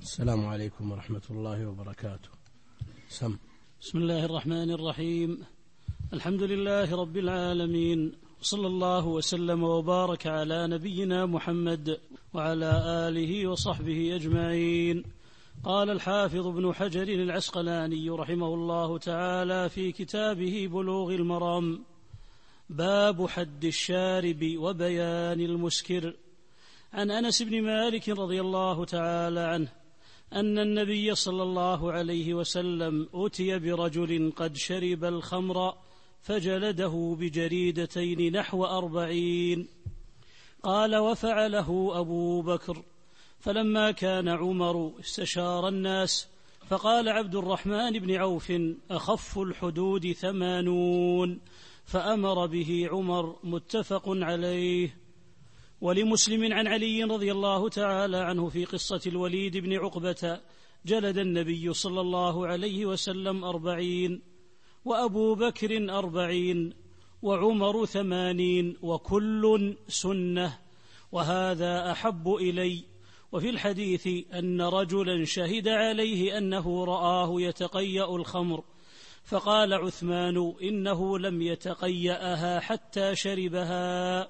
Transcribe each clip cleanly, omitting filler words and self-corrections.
السلام عليكم ورحمة الله وبركاته. بسم الله الرحمن الرحيم. الحمد لله رب العالمين، صلى الله وسلم وبارك على نبينا محمد وعلى آله وصحبه أجمعين. قال الحافظ ابن حجر العسقلاني رحمه الله تعالى في كتابه بلوغ المرام: باب حد الشارب وبيان المسكر. عن أنس بن مالك رضي الله تعالى عنه أن النبي صلى الله عليه وسلم أتي برجل قد شرب الخمر فجلده بجريدتين نحو 40. قال: وفعله أبو بكر. فلما كان عمر استشار الناس فقال عبد الرحمن بن عوف: أخف الحدود 80. فأمر به عمر. متفق عليه. ولمسلم عن علي رضي الله تعالى عنه في قصة الوليد بن عقبة: جلد النبي صلى الله عليه وسلم 40، وأبو بكر 40، وعمر 80، وكل سنة، وهذا أحب إلي. وفي الحديث أن رجلا شهد عليه أنه رآه يتقيأ الخمر، فقال عثمان: إنه لم يتقيأها حتى شربها.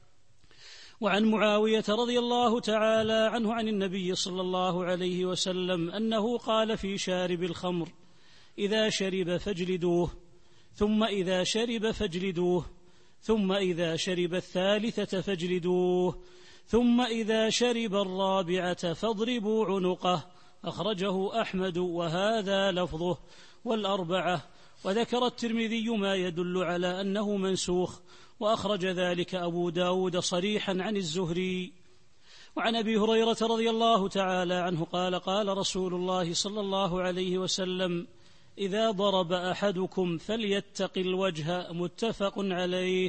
وعن معاوية رضي الله تعالى عنه عن النبي صلى الله عليه وسلم أنه قال في شارب الخمر: إذا شرب فاجلدوه، ثم إذا شرب فاجلدوه، ثم إذا شرب الثالثة فاجلدوه، ثم إذا شرب الرابعة فاضربوا عنقه. أخرجه أحمد وهذا لفظه والأربعة. وذكر الترمذي ما يدل على أنه منسوخ، وأخرج ذلك أبو داود صريحا عن الزهري. وعن أبي هريرة رضي الله تعالى عنه قال: قال رسول الله صلى الله عليه وسلم: إذا ضرب أحدكم فليتق الوجه. متفق عليه.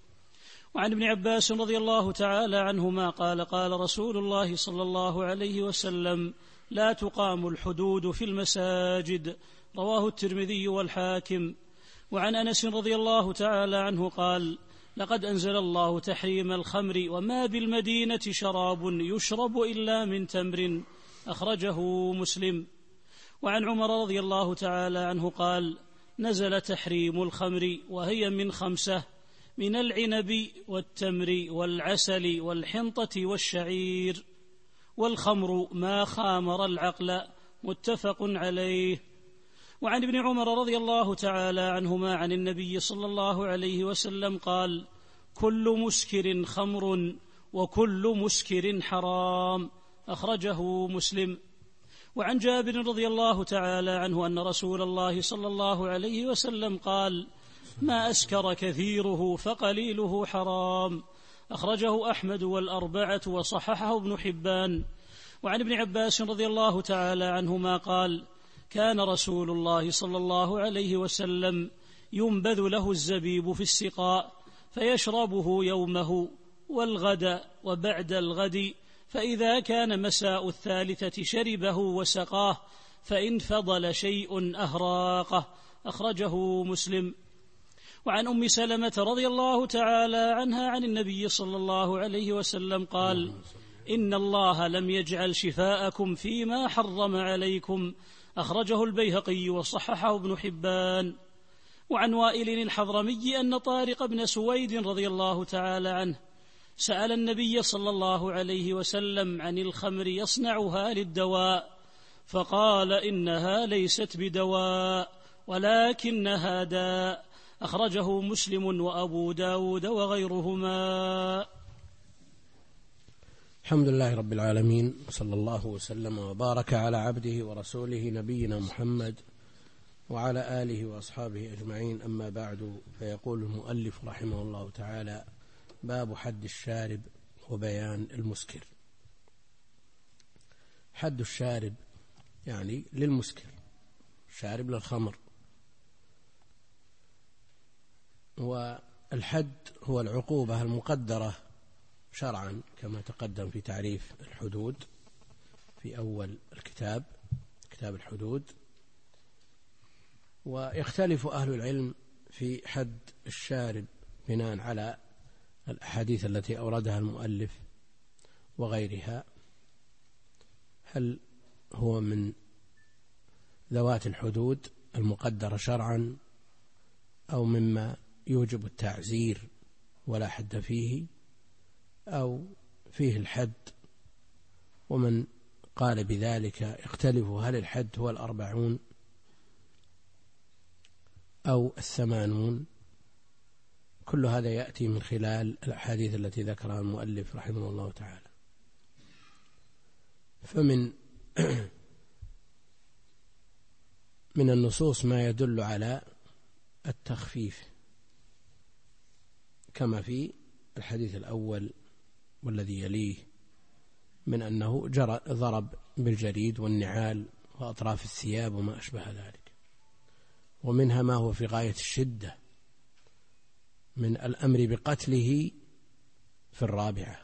وعن ابن عباس رضي الله تعالى عنهما قال: قال رسول الله صلى الله عليه وسلم: لا تقام الحدود في المساجد. رواه الترمذي والحاكم. وعن أنس رضي الله تعالى عنه قال: لقد أنزل الله تحريم الخمر وما بالمدينة شراب يشرب إلا من تمر. أخرجه مسلم. وعن عمر رضي الله تعالى عنه قال: نزل تحريم الخمر وهي من 5: من العنب والتمر والعسل والحنطة والشعير، والخمر ما خامر العقل. متفق عليه. وعن ابن عمر رضي الله تعالى عنهما عن النبي صلى الله عليه وسلم قال: كل مسكر خمر وكل مسكر حرام. أخرجه مسلم. وعن جابر رضي الله تعالى عنه أن رسول الله صلى الله عليه وسلم قال: ما أسكر كثيره فقليله حرام. أخرجه أحمد والأربعة وصححه ابن حبان. وعن ابن عباس رضي الله تعالى عنهما قال: كان رسول الله صلى الله عليه وسلم ينبذ له الزبيب في السقاء فيشربه يومه والغد وبعد الغد، فإذا كان مساء الثالثة شربه وسقاه، فإن فضل شيء أهراقه. أخرجه مسلم. وعن أم سلمة رضي الله تعالى عنها عن النبي صلى الله عليه وسلم قال: إن الله لم يجعل شفاءكم فيما حرم عليكم. أخرجه البيهقي وصححه ابن حبان. وعن وائل الحضرمي أن طارق بن سويد رضي الله تعالى عنه سأل النبي صلى الله عليه وسلم عن الخمر يصنعها للدواء، فقال: إنها ليست بدواء ولكنها داء. أخرجه مسلم وأبو داود وغيرهما. الحمد لله رب العالمين، صلى الله وسلم وبارك على عبده ورسوله نبينا محمد وعلى آله وأصحابه أجمعين. أما بعد، فيقول المؤلف رحمه الله تعالى: باب حد الشارب وبيان المسكر. حد الشارب يعني للمسكر، شارب للخمر. والحد هو العقوبة المقدرة شرعا كما تقدم في تعريف الحدود في أول كتاب الحدود. ويختلف أهل العلم في حد الشارب بناء على الأحاديث التي أوردها المؤلف وغيرها، هل هو من ذوات الحدود المقدرة شرعا أو مما يوجب التعزير ولا حد فيه أو فيه الحد. ومن قال بذلك يختلف هل الحد هو 40 أو 80. كل هذا يأتي من خلال الأحاديث التي ذكرها المؤلف رحمه الله تعالى. فمن من النصوص ما يدل على التخفيف كما في الحديث الأول والذي يليه من أنه ضرب بالجريد والنعال وأطراف الثياب وما أشبه ذلك. ومنها ما هو في غاية الشدة من الأمر بقتله في الرابعة.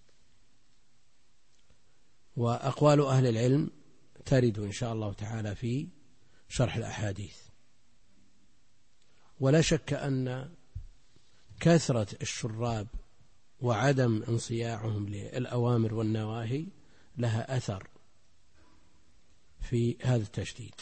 وأقوال أهل العلم ترد إن شاء الله تعالى في شرح الأحاديث. ولا شك أن كثرة الشراب وعدم انصياعهم للأوامر والنواهي لها أثر في هذا التشديد،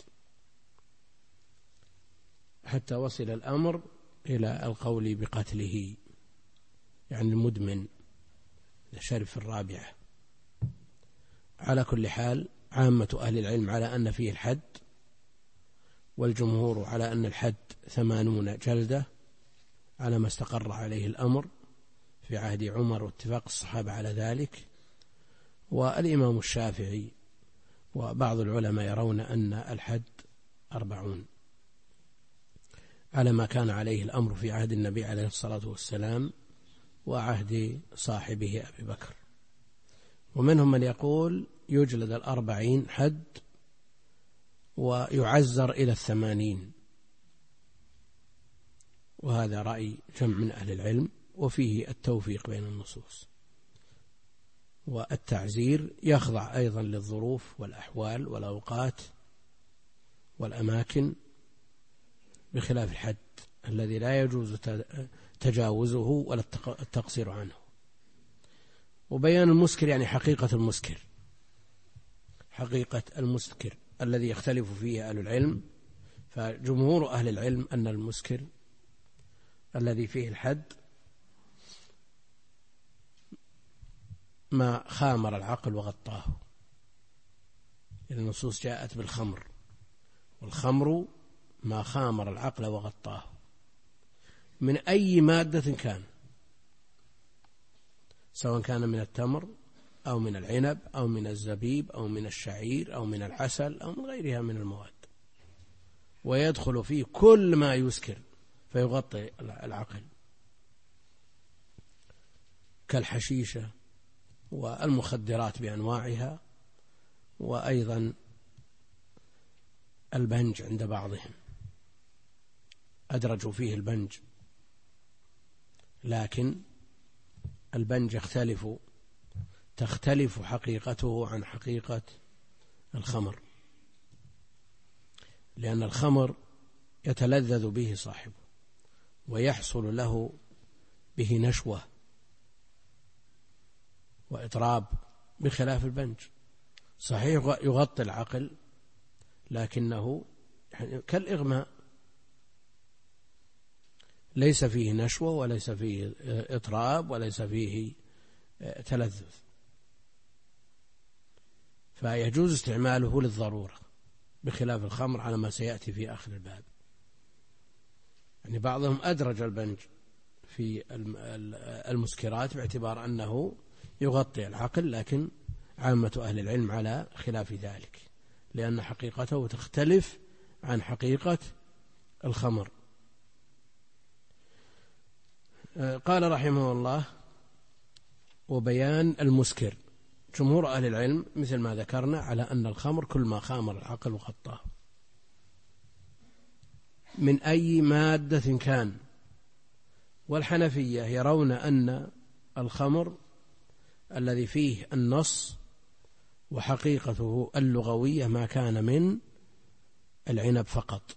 حتى وصل الأمر إلى القول بقتله، يعني المدمن إذا شرب في الرابعة. على كل حال عامة أهل العلم على أن فيه الحد، والجمهور على أن الحد 80 جلدة على ما استقر عليه الأمر في عهد عمر واتفاق الصحابة على ذلك. والإمام الشافعي وبعض العلماء يرون أن الحد 40 على ما كان عليه الأمر في عهد النبي عليه الصلاة والسلام وعهد صاحبه أبي بكر. ومنهم من يقول يجلد 40 حد ويعزر إلى 80، وهذا رأي جمع من أهل العلم، وفيه التوفيق بين النصوص. والتعزير يخضع أيضا للظروف والأحوال والأوقات والأماكن، بخلاف الحد الذي لا يجوز تجاوزه ولا التقصير عنه. وبيان المسكر يعني حقيقة المسكر، حقيقة المسكر الذي يختلف فيه أهل العلم. فجمهور أهل العلم أن المسكر الذي فيه الحد ما خامر العقل وغطاه. النصوص جاءت بالخمر، والخمر ما خامر العقل وغطاه من أي مادة كان، سواء كان من التمر أو من العنب أو من الزبيب أو من الشعير أو من العسل أو من غيرها من المواد، ويدخل فيه كل ما يسكر فيغطي العقل كالحشيشة والمخدرات بأنواعها، وأيضا البنج عند بعضهم أدرجوا فيه البنج، لكن البنج تختلف حقيقته عن حقيقة الخمر، لأن الخمر يتلذذ به صاحبه ويحصل له به نشوة وإطراب، بخلاف البنج صحيح يغطي العقل لكنه كالإغماء، ليس فيه نشوة وليس فيه إطراب وليس فيه تلذذ، فيجوز استعماله للضرورة، بخلاف الخمر على ما سيأتي في آخر الباب. يعني بعضهم أدرج البنج في المسكرات باعتبار أنه يغطي العقل، لكن عامة أهل العلم على خلاف ذلك، لأن حقيقته تختلف عن حقيقة الخمر. قال رحمه الله: وبيان المسكر. جمهور أهل العلم مثل ما ذكرنا على أن الخمر كل ما خامر العقل وغطاه من أي مادة كان. والحنفية يرون أن الخمر الذي فيه النص وحقيقته اللغوية ما كان من العنب فقط،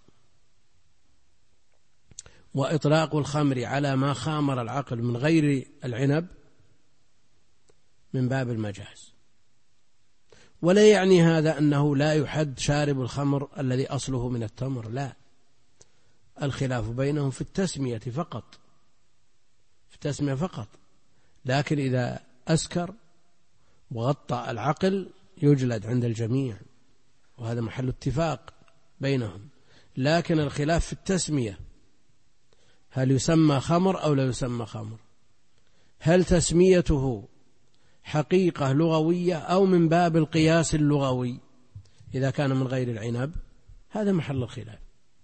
وإطلاق الخمر على ما خامر العقل من غير العنب من باب المجاز. ولا يعني هذا أنه لا يحد شارب الخمر الذي أصله من التمر، لا، الخلاف بينهم في التسمية فقط، في التسمية فقط، لكن إذا أسكر وغطى العقل يجلد عند الجميع، وهذا محل اتفاق بينهم. لكن الخلاف في التسمية، هل يسمى خمر أو لا يسمى خمر؟ هل تسميته حقيقة لغوية أو من باب القياس اللغوي إذا كان من غير العنب؟ هذا محل الخلاف.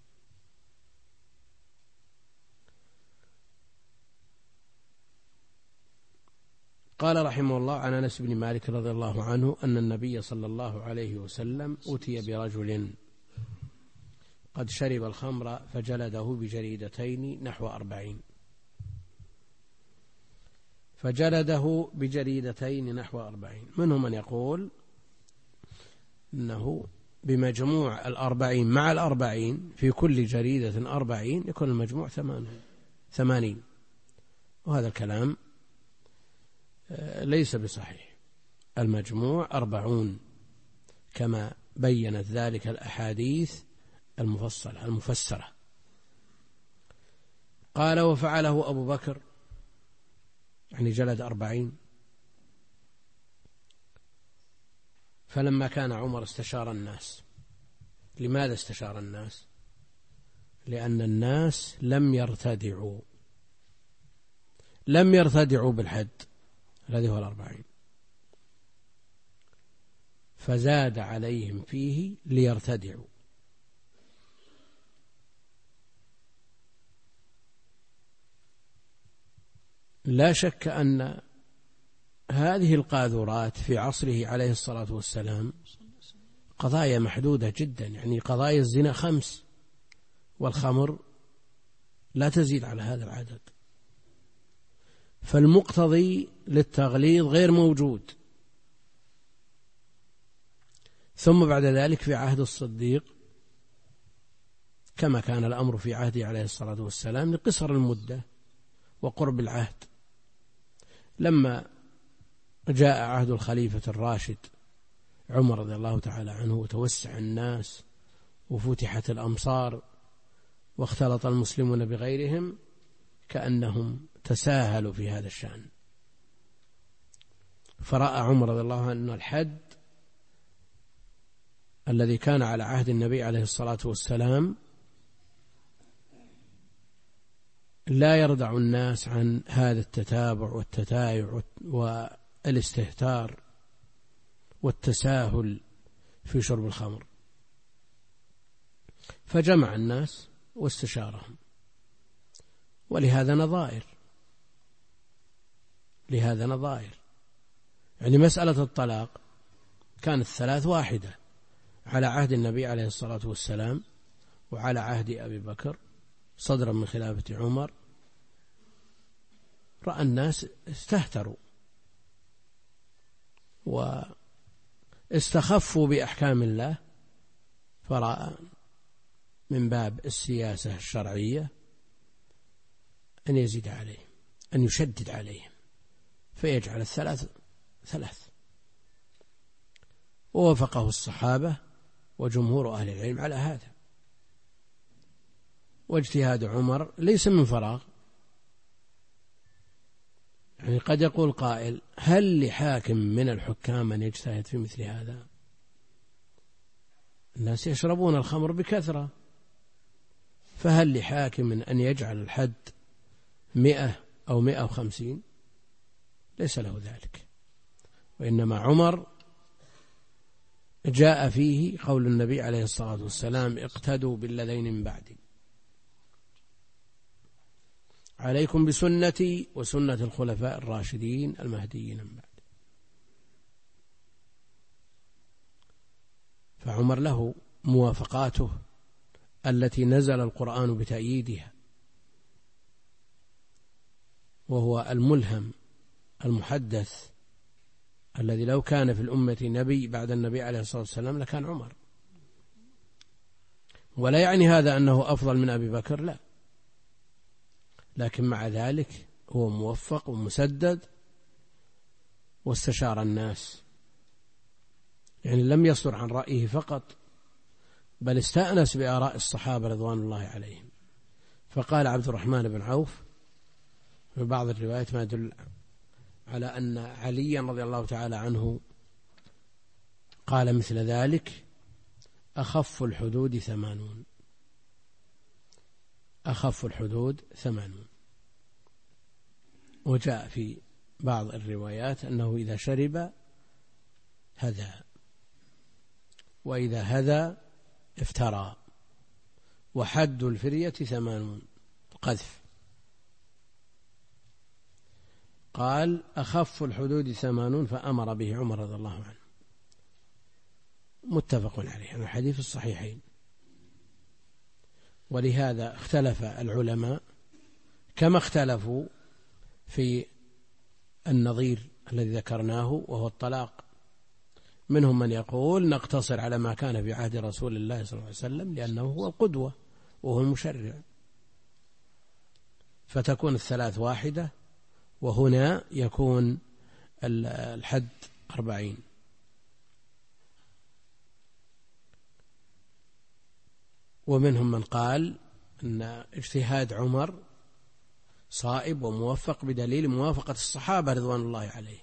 قال رحمه الله عن أنس بن مالك رضي الله عنه أن النبي صلى الله عليه وسلم أتي برجل قد شرب الخمر فجلده بجريدتين نحو 40، فجلده بجريدتين نحو 40. منهم من يقول أنه بمجموع 40 مع 40 في كل جريدة 40 يكون المجموع 80، وهذا الكلام ليس بصحيح. المجموع 40 كما بينت ذلك الأحاديث المفسرة. قال وفعله أبو بكر، يعني جلد 40. فلما كان عمر استشار الناس. لماذا استشار الناس؟ لأن الناس لم يرتدعوا بالحد الذي هو 40، فزاد عليهم فيه ليرتدعوا. لا شك أن هذه القاذورات في عصره عليه الصلاة والسلام قضايا محدودة جدا، يعني قضايا الزنا 5، والخمر لا تزيد على هذا العدد، فالمقتضي للتغليظ غير موجود. ثم بعد ذلك في عهد الصديق كما كان الأمر في عهده عليه الصلاة والسلام لقصر المدة وقرب العهد. لما جاء عهد الخليفة الراشد عمر رضي الله تعالى عنه وتوسع الناس وفتحت الأمصار واختلط المسلمون بغيرهم، كأنهم تساهلوا في هذا الشأن، فرأى عمر رضي الله عنه أن الحد الذي كان على عهد النبي عليه الصلاة والسلام لا يردع الناس عن هذا التتابع والتتايع والاستهتار والتساهل في شرب الخمر، فجمع الناس واستشارهم. ولهذا نظائر، يعني مسألة الطلاق كانت 3 واحدة على عهد النبي عليه الصلاة والسلام وعلى عهد أبي بكر صدرا من خلافة عمر. رأى الناس استهتروا واستخفوا بأحكام الله، فرأى من باب السياسة الشرعية أن يزيد عليهم، أن يشدد عليهم، فيجعل 3. ووافقه الصحابة وجمهور أهل العلم على هذا. واجتهاد عمر ليس من فراغ، يعني قد يقول قائل هل لحاكم من الحكام أن يجتهد في مثل هذا؟ الناس يشربون الخمر بكثرة، فهل لحاكم أن يجعل الحد 100 أو 150؟ ليس له ذلك. وإنما عمر جاء فيه قول النبي عليه الصلاة والسلام اقتدوا بالذين من بعدي، عليكم بسنتي وسنة الخلفاء الراشدين المهديين من بعد. فعمر له موافقاته التي نزل القرآن بتأييدها، وهو الملهم المحدث الذي لو كان في الأمة نبي بعد النبي عليه الصلاة والسلام لكان عمر. ولا يعني هذا أنه أفضل من أبي بكر، لا، لكن مع ذلك هو موفق ومسدد واستشار الناس، يعني لم يصدر عن رأيه فقط، بل استأنس بآراء الصحابة رضوان الله عليهم. فقال عبد الرحمن بن عوف في بعض الروايات ما يدل على أن عليا رضي الله تعالى عنه قال مثل ذلك: أخف الحدود 80. أخف الحدود 80. وجاء في بعض الروايات أنه إذا شرب هدى، وإذا هدى افترى، وحد الفرية 80 قذف. قال: أخف الحدود 80، فأمر به عمر رضي الله عنه. متفق عليه، الحديث الصحيحين. ولهذا اختلف العلماء كما اختلفوا في النظير الذي ذكرناه وهو الطلاق. منهم من يقول نقتصر على ما كان في عهد رسول الله صلى الله عليه وسلم لأنه هو القدوة وهو المشرع، فتكون الثلاث واحدة، وهنا يكون الحد 40. ومنهم من قال أن اجتهاد عمر صائب وموفق بدليل موافقة الصحابة رضوان الله عليهم.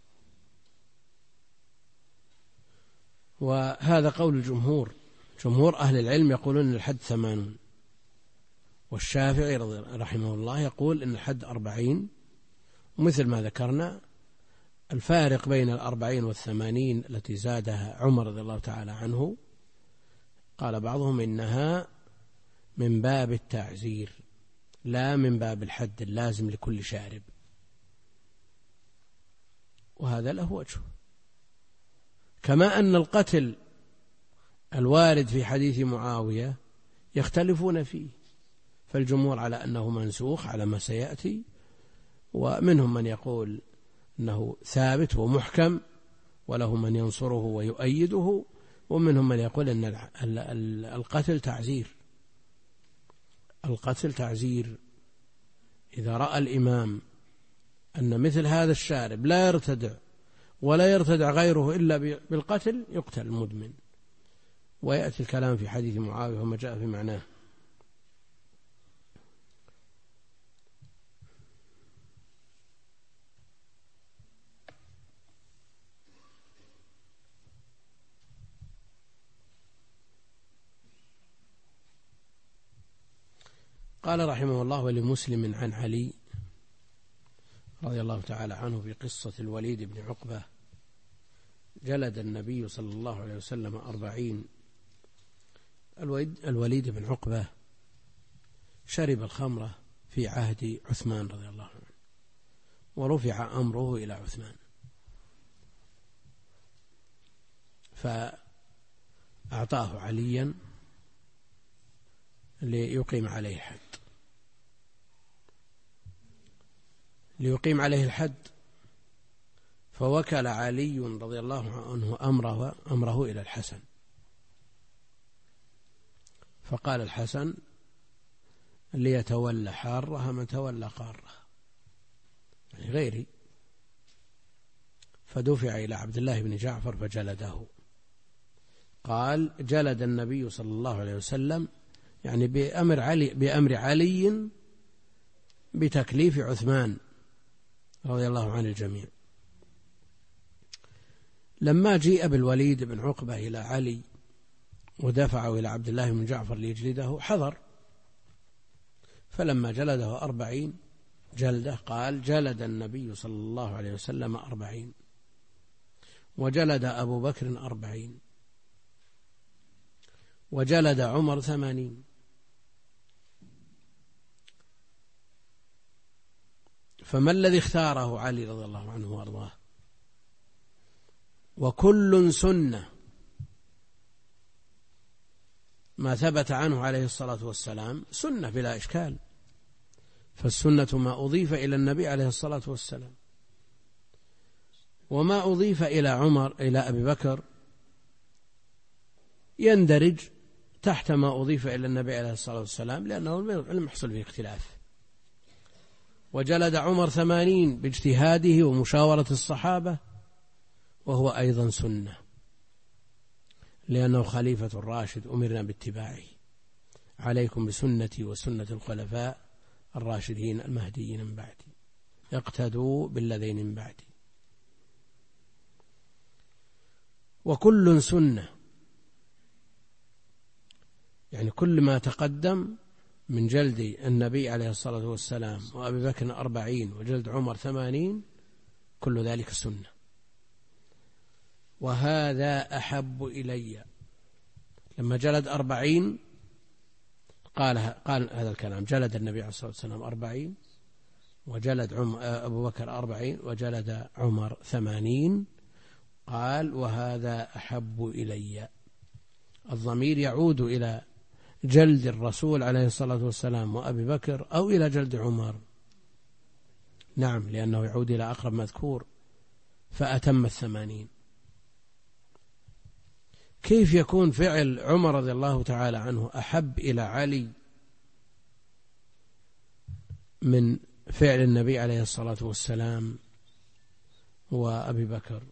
وهذا قول الجمهور، جمهور أهل العلم يقولون أن الحد 80، والشافعي رحمه الله يقول أن الحد 40. ومثل ما ذكرنا الفارق بين 40 والثمانين التي زادها عمر رضي الله تعالى عنه، قال بعضهم إنها من باب التعزير لا من باب الحد اللازم لكل شارب، وهذا له وجه. كما أن القتل الوارد في حديث معاوية يختلفون فيه، فالجمهور على أنه منسوخ على ما سيأتي، ومنهم من يقول أنه ثابت ومحكم وله من ينصره ويؤيده، ومنهم من يقول أن القتل تعزير. القتل تعزير. إذا رأى الإمام أن مثل هذا الشارب لا يرتدع ولا يرتدع غيره إلا بالقتل يقتل المدمن. ويأتي الكلام في حديث معاوية وما جاء في معناه. قال رحمه الله: ولمسلم عن علي رضي الله تعالى عنه في قصة الوليد بن عقبة: جلد النبي صلى الله عليه وسلم 40. الوليد بن عقبة شرب الخمرة في عهد عثمان رضي الله عنه، ورفع أمره إلى عثمان، فأعطاه عليا ليقيم عليه الحد. فوكل علي رضي الله عنه أمره إلى الحسن، فقال الحسن: ليتولى حارها من تولى قارها، يعني غيري. فدفع إلى عبد الله بن جعفر فجلده. قال: جلد النبي صلى الله عليه وسلم، يعني بأمر علي بتكليف عثمان رضي الله عن الجميع. لما جيء بالوليد بن عقبة إلى علي ودفعه إلى عبد الله بن جعفر ليجلده حضر، فلما جلده 40 جلده قال: جلد النبي صلى الله عليه وسلم 40، وجلد أبو بكر 40، وجلد عمر 80. فما الذي اختاره علي رضي الله عنه وارضاه؟ وكل سنة ما ثبت عنه عليه الصلاة والسلام سنة بلا إشكال، فالسنة ما أضيف إلى النبي عليه الصلاة والسلام، وما أضيف إلى عمر إلى أبي بكر يندرج تحت ما أضيف إلى النبي عليه الصلاة والسلام، لأنه لم يحصل فيه اختلاف. وجلد عمر 80 باجتهاده ومشاورة الصحابة، وهو أيضا سنة. لأنه خليفة الراشد أمرنا باتباعه. عليكم بسنتي وسنة الخلفاء الراشدين المهديين من بعدي، اقتدوا بالذين من بعدي. وكل سنة، يعني كل ما تقدم من جلد النبي عليه الصلاة والسلام وأبي بكر 40 وجلد عمر 80 كل ذلك سنة. وهذا أحب إلي. لما جلد 40 قال هذا الكلام، جلد النبي عليه الصلاة والسلام 40 وجلد أبو بكر 40 وجلد عمر 80، قال وهذا أحب إلي. الضمير يعود إلى جلد الرسول عليه الصلاة والسلام وأبي بكر أو إلى جلد عمر؟ نعم، لأنه يعود إلى أقرب مذكور فأتم 80. كيف يكون فعل عمر رضي الله تعالى عنه أحب إلى علي من فعل النبي عليه الصلاة والسلام وأبي بكر؟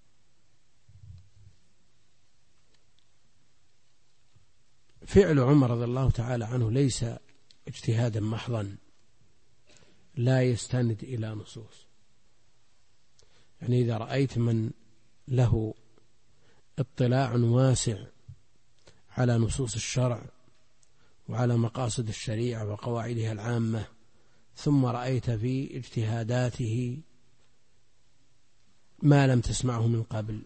فعل عمر رضي الله تعالى عنه ليس اجتهادا محضا لا يستند إلى نصوص. يعني إذا رأيت من له اطلاع واسع على نصوص الشرع وعلى مقاصد الشريعة وقواعدها العامة، ثم رأيت في اجتهاداته ما لم تسمعه من قبل،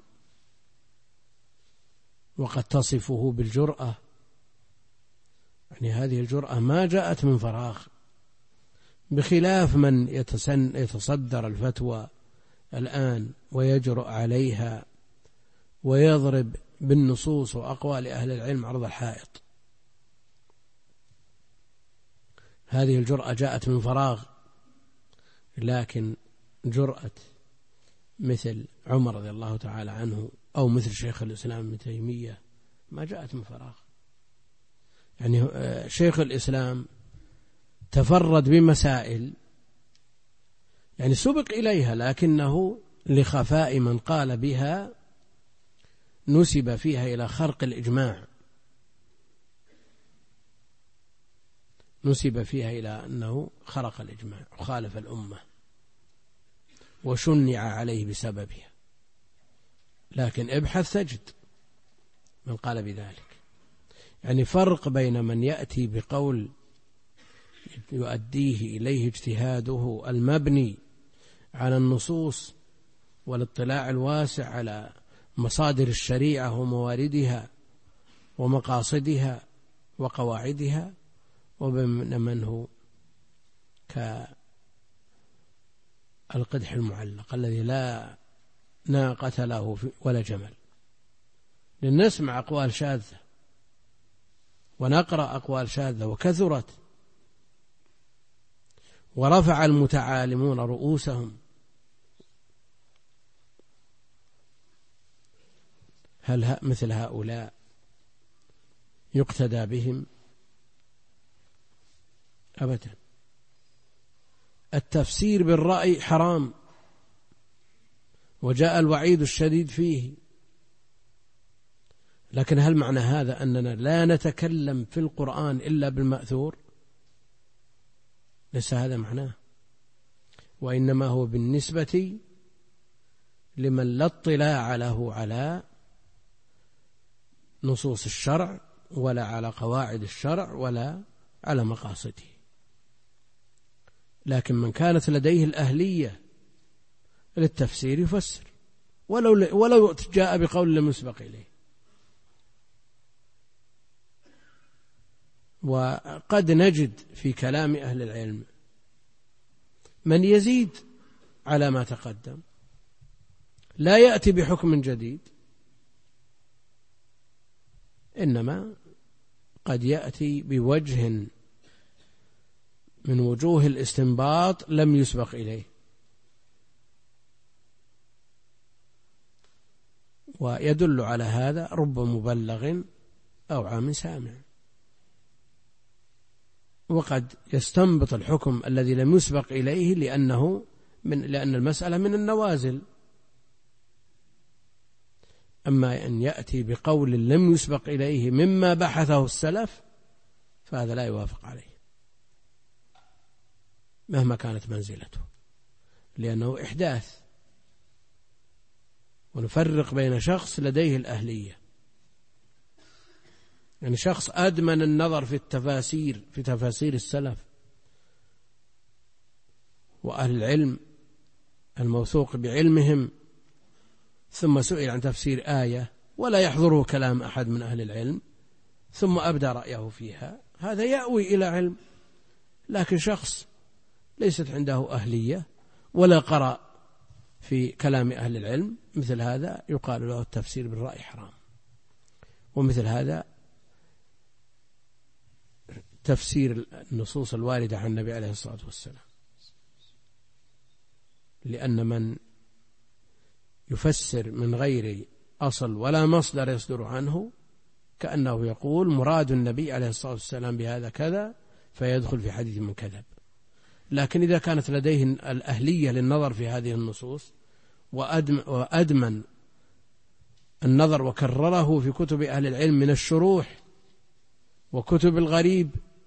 وقد تصفه بالجرأة، يعني هذه الجرأة ما جاءت من فراغ، بخلاف من يتصدر الفتوى الآن ويجرؤ عليها ويضرب بالنصوص وأقوال أهل العلم عرض الحائط. هذه الجرأة جاءت من فراغ، لكن جرأة مثل عمر رضي الله تعالى عنه أو مثل شيخ الإسلام ابن تيمية ما جاءت من فراغ. يعني شيخ الإسلام تفرد بمسائل يعني سبق إليها، لكنه لخفاء من قال بها نسب فيها إلى خرق الإجماع، نسب فيها إلى أنه خرق الإجماع وخالف الأمة وشنع عليه بسببها. لكن ابحث تجد من قال بذلك. يعني فرق بين من يأتي بقول يؤديه إليه اجتهاده المبني على النصوص والاطلاع الواسع على مصادر الشريعة ومواردها ومقاصدها وقواعدها، وبين من هو كالقدح المعلق الذي لا ناقة له ولا جمل. لنسمع أقوال شاذة ونقرأ أقوال شاذة وكثرت، ورفع المتعالمون رؤوسهم. هل مثل هؤلاء يقتدى بهم؟ أبدا. التفسير بالرأي حرام، وجاء الوعيد الشديد فيه. لكن هل معنى هذا أننا لا نتكلم في القرآن إلا بالمأثور؟ ليس هذا معناه، وإنما هو بالنسبة لمن لا اطلاع له على نصوص الشرع ولا على قواعد الشرع ولا على مقاصده. لكن من كانت لديه الأهلية للتفسير يفسر ولو جاء بقول لم يسبق إليه. وقد نجد في كلام أهل العلم من يزيد على ما تقدم، لا يأتي بحكم جديد، إنما قد يأتي بوجه من وجوه الاستنباط لم يسبق إليه، ويدل على هذا رب مبلغ أو عام سامع. وقد يستنبط الحكم الذي لم يسبق إليه لأن المسألة من النوازل. أما أن يأتي بقول لم يسبق إليه مما بحثه السلف فهذا لا يوافق عليه مهما كانت منزلته، لأنه إحداث. ونفرق بين شخص لديه الأهلية، يعني شخص أدمن النظر في التفاسير، في تفاسير السلف وأهل العلم الموثوق بعلمهم، ثم سئل عن تفسير آية ولا يحضره كلام أحد من أهل العلم ثم أبدى رأيه فيها، هذا يأوي إلى علم. لكن شخص ليست عنده أهلية ولا قرأ في كلام أهل العلم، مثل هذا يقال له التفسير بالرأي حرام. ومثل هذا تفسير النصوص الواردة عن النبي عليه الصلاة والسلام، لأن من يفسر من غير أصل ولا مصدر يصدر عنه كأنه يقول مراد النبي عليه الصلاة والسلام بهذا كذا فيدخل في حديث من كذب. لكن إذا كانت لديه الأهلية للنظر في هذه النصوص وأدمن النظر وكرره في كتب أهل العلم من الشروح وكتب الغريب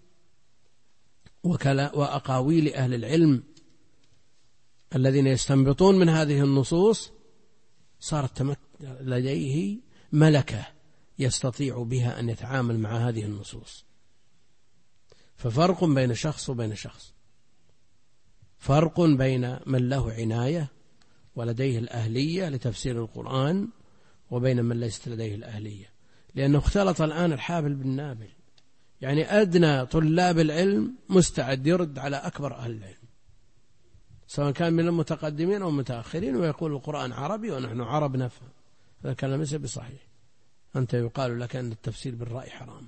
وأقاويل أهل العلم الذين يستنبطون من هذه النصوص، صارت لديه ملكة يستطيع بها أن يتعامل مع هذه النصوص. ففرق بين شخص وبين شخص، فرق بين من له عناية ولديه الأهلية لتفسير القرآن وبين من ليست لديه الأهلية، لأنه اختلط الآن الحابل بالنابل. يعني أدنى طلاب العلم مستعد يرد على أكبر أهل العلم سواء كان من المتقدمين أو المتأخرين، ويقول القرآن عربي ونحن عرب نفهم. هذا الكلام ليس بصحيح. أنت يقال لك أن التفسير بالرأي حرام،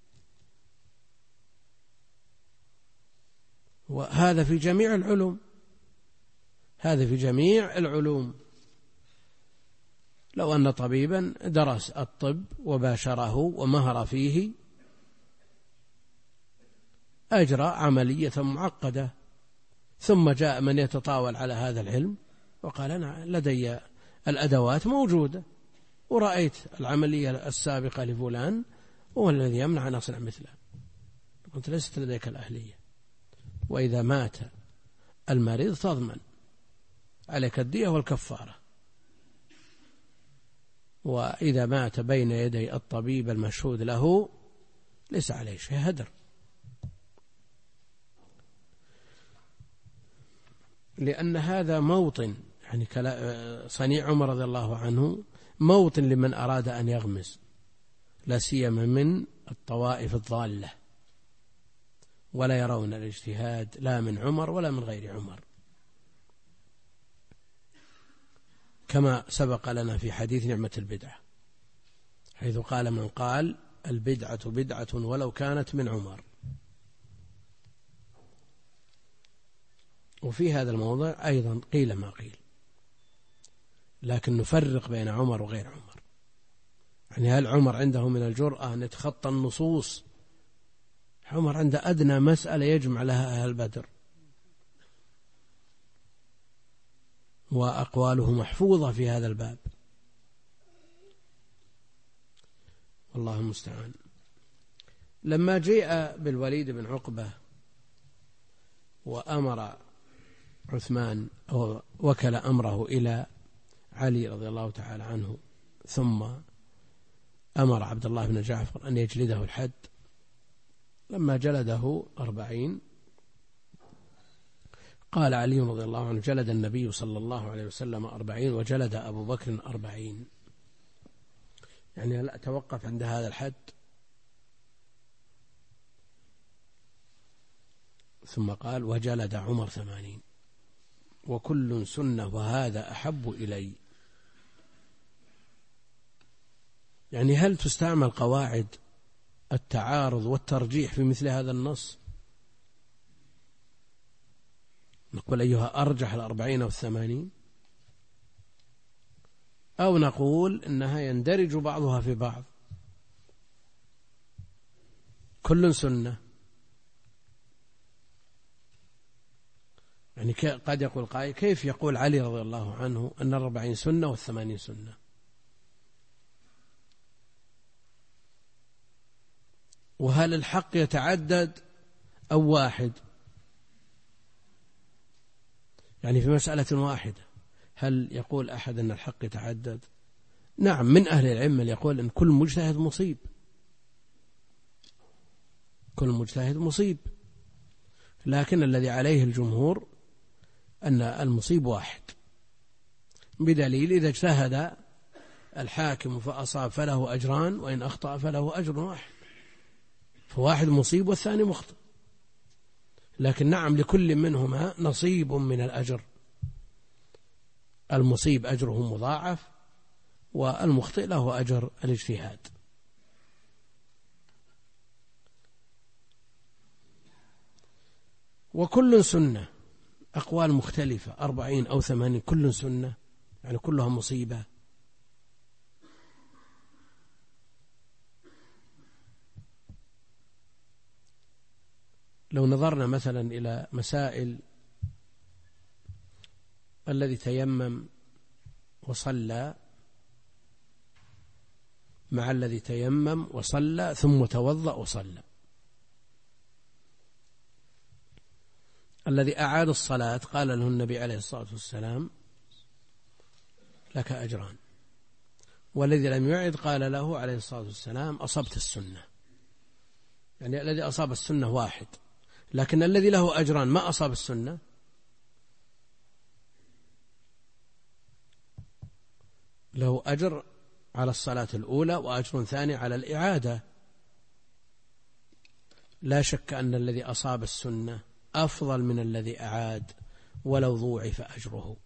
وهذا في جميع العلوم، هذا في جميع العلوم. لو أن طبيبا درس الطب وباشره ومهر فيه، أجرى عملية معقدة، ثم جاء من يتطاول على هذا العلم وقال أنا لدي الأدوات موجودة ورأيت العملية السابقة لفلان هو الذي يمنع أن أصنع مثله. قلت ليست لديك الأهلية. وإذا مات المريض تضمن عليك الدية والكفارة، وإذا مات بين يدي الطبيب المشهود له ليس عليه شيء، هدر. لأن هذا موطن، يعني صنيع عمر رضي الله عنه موطن لمن أراد أن يغمز، لا سيما من الطوائف الضالة، ولا يرون الاجتهاد لا من عمر ولا من غير عمر، كما سبق لنا في حديث نعمة البدعة، حيث قال من قال البدعة بدعة ولو كانت من عمر. وفي هذا الموضع أيضا قيل ما قيل، لكن نفرق بين عمر وغير عمر. يعني هل عمر عنده من الجرأة أن يتخطى النصوص؟ عمر عنده أدنى مسألة يجمع لها أهل بدر، وأقواله محفوظة في هذا الباب، والله المستعان. لما جاء بالوليد بن عقبة وأمر عثمان أو وكل أمره إلى علي رضي الله تعالى عنه، ثم أمر عبد الله بن جعفر أن يجلده الحد، لما جلده 40 قال علي رضي الله عنه جلد النبي صلى الله عليه وسلم 40 وجلد أبو بكر 40، يعني لا توقف عند هذا الحد. ثم قال وجلد عمر 80 وكل سنة وهذا أحب إلي. يعني هل تستعمل قواعد التعارض والترجيح في مثل هذا النص؟ نقول أيها أرجح 40 و80، أو نقول إنها يندرج بعضها في بعض، كل سنة. يعني قد يقول قائل كيف يقول علي رضي الله عنه أن 40 سنة و80 سنة؟ وهل الحق يتعدد أو واحد؟ يعني في مسألة واحدة هل يقول أحد أن الحق يتعدد؟ نعم، من أهل العلم من يقول أن كل مجتهد مصيب، كل مجتهد مصيب، لكن الذي عليه الجمهور أن المصيب واحد، بدليل إذا اجتهد الحاكم فأصاب فله أجران، وإن أخطأ فله أجر واحد، فواحد مصيب والثاني مخطئ، لكن نعم لكل منهما نصيب من الأجر، المصيب أجره مضاعف والمخطئ له أجر الاجتهاد. وكل سنة، أقوال مختلفة 40 أو 80، كل سنة يعني كلها مصيبة. لو نظرنا مثلا إلى مسائل الذي تيمم وصلى مع الذي تيمم وصلى ثم توضأ وصلى، الذي أعاد الصلاة قال له النبي عليه الصلاة والسلام لك أجران، والذي لم يعد قال له عليه الصلاة والسلام أصبت السنة. يعني الذي أصاب السنة واحد، لكن الذي له أجران ما أصاب السنة له أجر على الصلاة الأولى وأجر ثاني على الإعادة. لا شك أن الذي أصاب السنة أفضل من الذي أعاد ولو ضوعف أجره.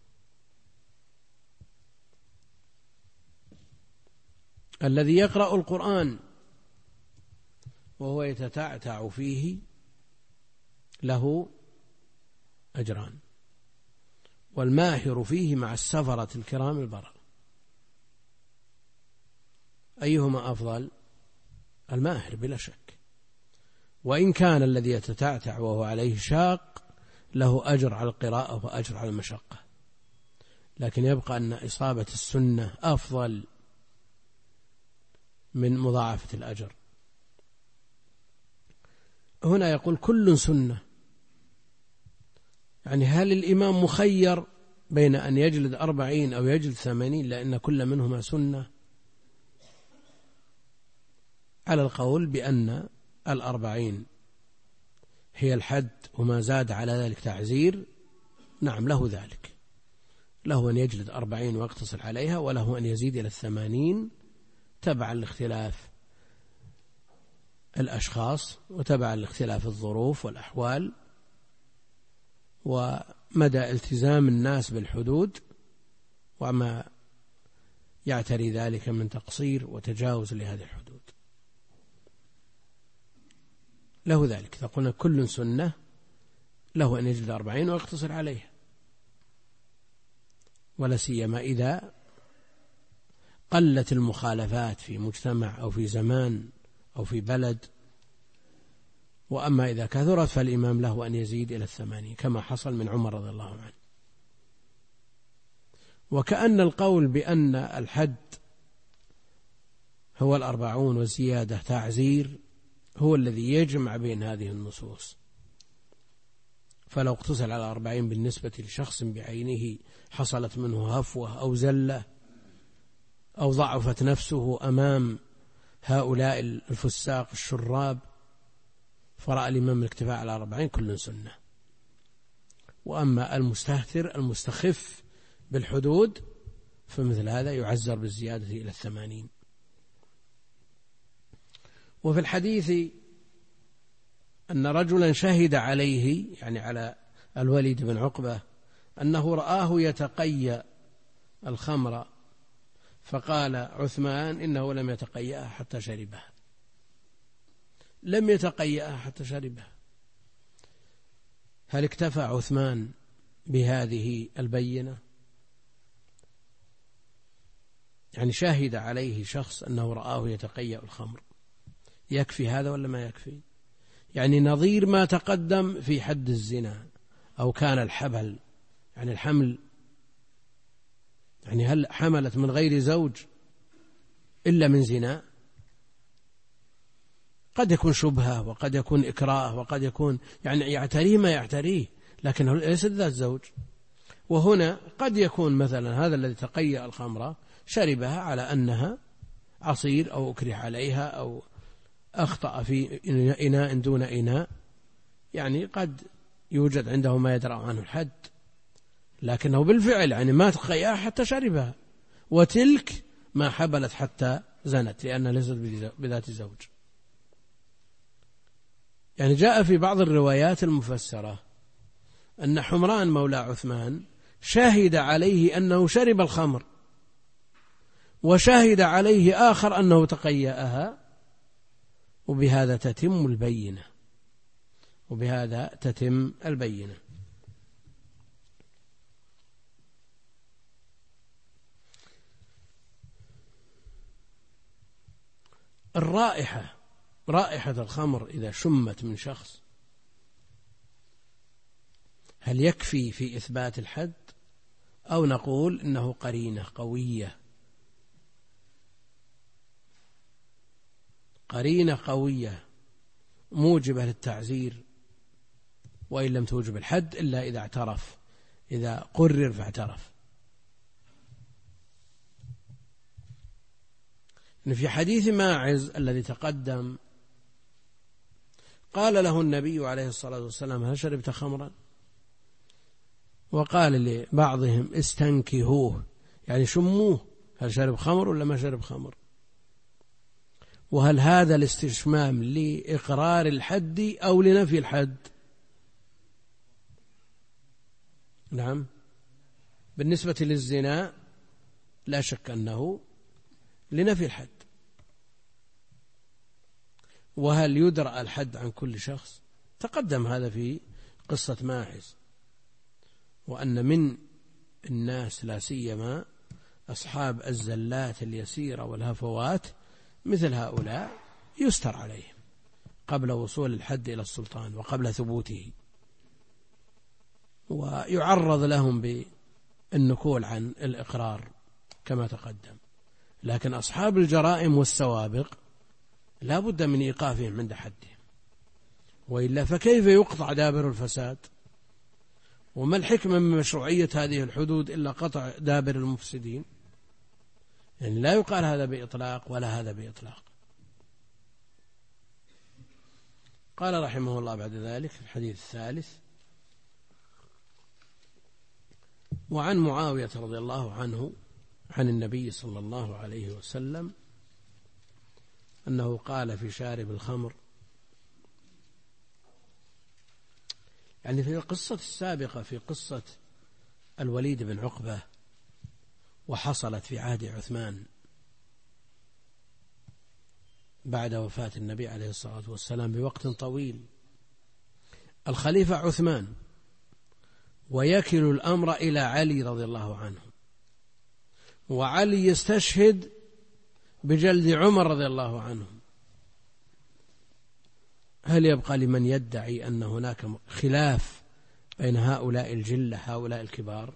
الذي يقرأ القرآن وهو يتتعتع فيه له أجران، والماهر فيه مع السفرة الكرام البرر. أيهما أفضل؟ الماهر بلا شك، وإن كان الذي يتتعتع وهو عليه شاق له أجر على القراءة وأجر على المشقة، لكن يبقى أن إصابة السنة أفضل من مضاعفة الأجر. هنا يقول كل سنة، يعني هل الإمام مخير بين أن يجلد 40 أو يجلد 80؟ لأن كل منهما سنة، على القول بأن 40 هي الحد وما زاد على ذلك تعزير، نعم له ذلك، له أن يجلد 40 ويقتصر عليها، وله أن يزيد إلى 80 تبعا لاختلاف الأشخاص وتبعا لاختلاف الظروف والأحوال ومدى التزام الناس بالحدود وما يعتري ذلك من تقصير وتجاوز لهذه الحدود، له ذلك. فقلنا كل سنة له أن يجلد 40 ويقتصر عليها، ولا سيما إذا قلت المخالفات في مجتمع أو في زمان أو في بلد. وأما إذا كثرت فالإمام له أن يزيد إلى 80 كما حصل من عمر رضي الله عنه. وكأن القول بأن الحد هو 40 والزيادة تعزير هو الذي يجمع بين هذه النصوص، فلو اقتصر على 40 بالنسبة لشخص بعينه حصلت منه هفوة أو زلة أو ضعفت نفسه أمام هؤلاء الفساق الشراب، فرأى الإمام الاكتفاء على 40 كل سنة. وأما المستهتر المستخف بالحدود فمثل هذا يعزر بالزيادة إلى 80. وفي الحديث أن رجلا شهد عليه، يعني على الوليد بن عقبة، أنه رآه يتقيأ الخمر، فقال عثمان إنه لم يتقيأها حتى شربها، لم يتقيأها حتى شربها. هل اكتفى عثمان بهذه البينة؟ يعني شاهد عليه شخص أنه رآه يتقيأ الخمر، يكفي هذا ولا ما يكفي؟ يعني نظير ما تقدم في حد الزنا، أو كان الحبل يعني الحمل، يعني هل حملت من غير زوج إلا من زنا؟ قد يكون شبهة وقد يكون إكراه وقد يكون يعني يعتريه ما يعتريه، لكنه ليس ذات زوج. وهنا قد يكون مثلا هذا الذي تقيأ الخمرة شربها على أنها عصير أو أكره عليها أو أخطأ في إناء دون إناء، يعني قد يوجد عنده ما يدرأ عنه الحد، لكنه بالفعل يعني ما تقيأها حتى شربها، وتلك ما حبلت حتى زنت لأنها ليست بذات زوج. يعني جاء في بعض الروايات المفسرة أن حمران مولى عثمان شهد عليه أنه شرب الخمر، وشهد عليه آخر أنه تقيأها، وبهذا تتم البينة، وبهذا تتم البينة. الرائحة، رائحة الخمر إذا شمت من شخص هل يكفي في إثبات الحد، أو نقول إنه قرينة قوية، قرينة قوية موجبة للتعزير، وإن لم توجب الحد إلا إذا اعترف، إذا قرر فاعترف. في حديث ماعز الذي تقدم قال له النبي عليه الصلاة والسلام هل شربت خمرا؟ وقال لبعضهم استنكهوه، يعني شموه، هل شرب خمر ولا ما شرب خمر؟ وهل هذا الاستشمام لإقرار الحد أو لنفي الحد؟ نعم، بالنسبة للزنا لا شك أنه لنفي الحد. وهل يدرأ الحد عن كل شخص؟ تقدم هذا في قصة ماعز، وأن من الناس لا سيما أصحاب الزلات اليسيرة والهفوات مثل هؤلاء يستر عليهم قبل وصول الحد إلى السلطان وقبل ثبوته، ويعرض لهم بالنكول عن الإقرار كما تقدم. لكن أصحاب الجرائم والسوابق لا بد من إيقافهم عند حدهم، وإلا فكيف يقطع دابر الفساد؟ وما الحكمة من مشروعية هذه الحدود إلا قطع دابر المفسدين؟ يعني لا يقال هذا بإطلاق ولا هذا بإطلاق. قال رحمه الله بعد ذلك في الحديث الثالث: وعن معاوية رضي الله عنه عن النبي صلى الله عليه وسلم أنه قال في شارب الخمر، يعني في القصة السابقة في قصة الوليد بن عقبة، وحصلت في عهد عثمان بعد وفاة النبي عليه الصلاة والسلام بوقت طويل. الخليفة عثمان ويكل الأمر إلى علي رضي الله عنه، وعلي يستشهد بجلد عمر رضي الله عنه. هل يبقى لمن يدعي أن هناك خلاف بين هؤلاء الجلة هؤلاء الكبار؟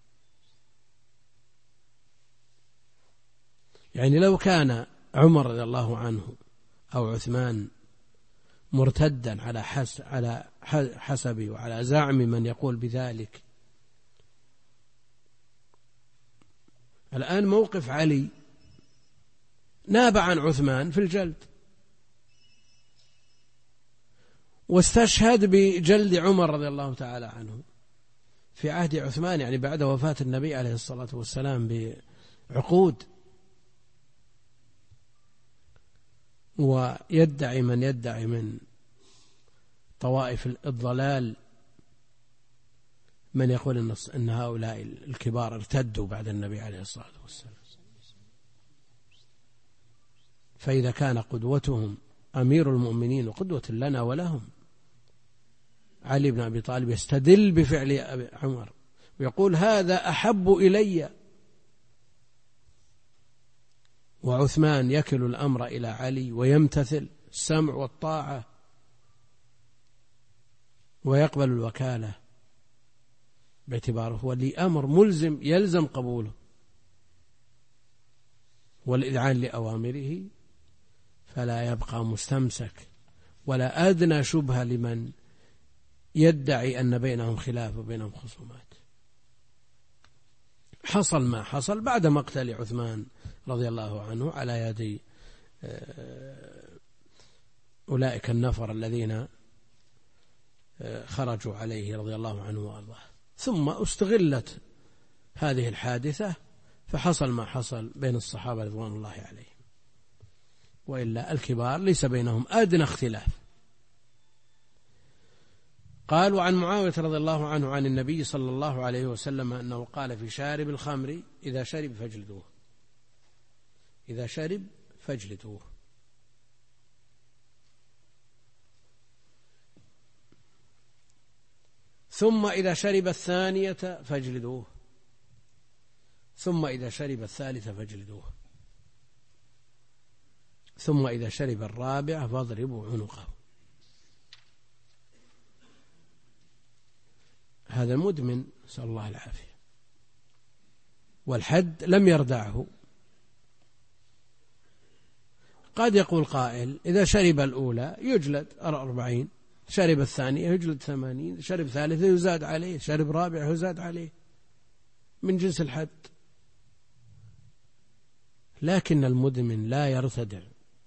يعني لو كان عمر رضي الله عنه أو عثمان مرتدا على حسب وعلى زعم من يقول بذلك، الآن موقف علي ناب عن عثمان في الجلد، واستشهد بجلد عمر رضي الله تعالى عنه في عهد عثمان، يعني بعد وفاة النبي عليه الصلاة والسلام بعقود. ويدعي من يدعي من طوائف الضلال من يقول أن هؤلاء الكبار ارتدوا بعد النبي عليه الصلاة والسلام. فإذا كان قدوتهم أمير المؤمنين وقدوة لنا ولهم علي بن أبي طالب يستدل بفعل عمر ويقول هذا أحب إلي، وعثمان يكل الأمر إلى علي ويمتثل السمع والطاعة ويقبل الوكالة باعتباره هو اللي أمر ملزم يلزم قبوله والإذعان لأوامره، فلا يبقى مستمسك ولا أدنى شبهة لمن يدعي أن بينهم خلاف وبينهم خصومات. حصل ما حصل بعد مقتل عثمان رضي الله عنه على يد أولئك النفر الذين خرجوا عليه رضي الله عنه وأرضاه، ثم استغلت هذه الحادثة فحصل ما حصل بين الصحابة رضوان الله عليهم، وإلا الكبار ليس بينهم أدنى اختلاف. قال: وعن معاوية رضي الله عنه عن النبي صلى الله عليه وسلم أنه قال في شارب الخمر: إذا شرب فاجلدوه، إذا شرب فاجلدوه. ثم إذا شرب الثانية فاجلدوه، ثم إذا شرب الثالثة فاجلدوه، ثم إذا شرب الرابعة فاضربوا عنقه. هذا المدمن نسأل الله العافية، والحد لم يردعه. قد يقول قائل: إذا شرب الأولى يجلد 40، شرب الثانية يجلد 80، شرب ثالثة يزاد عليه، شرب رابعة يزاد عليه، من جنس الحد. لكن المدمن لا يرتدع،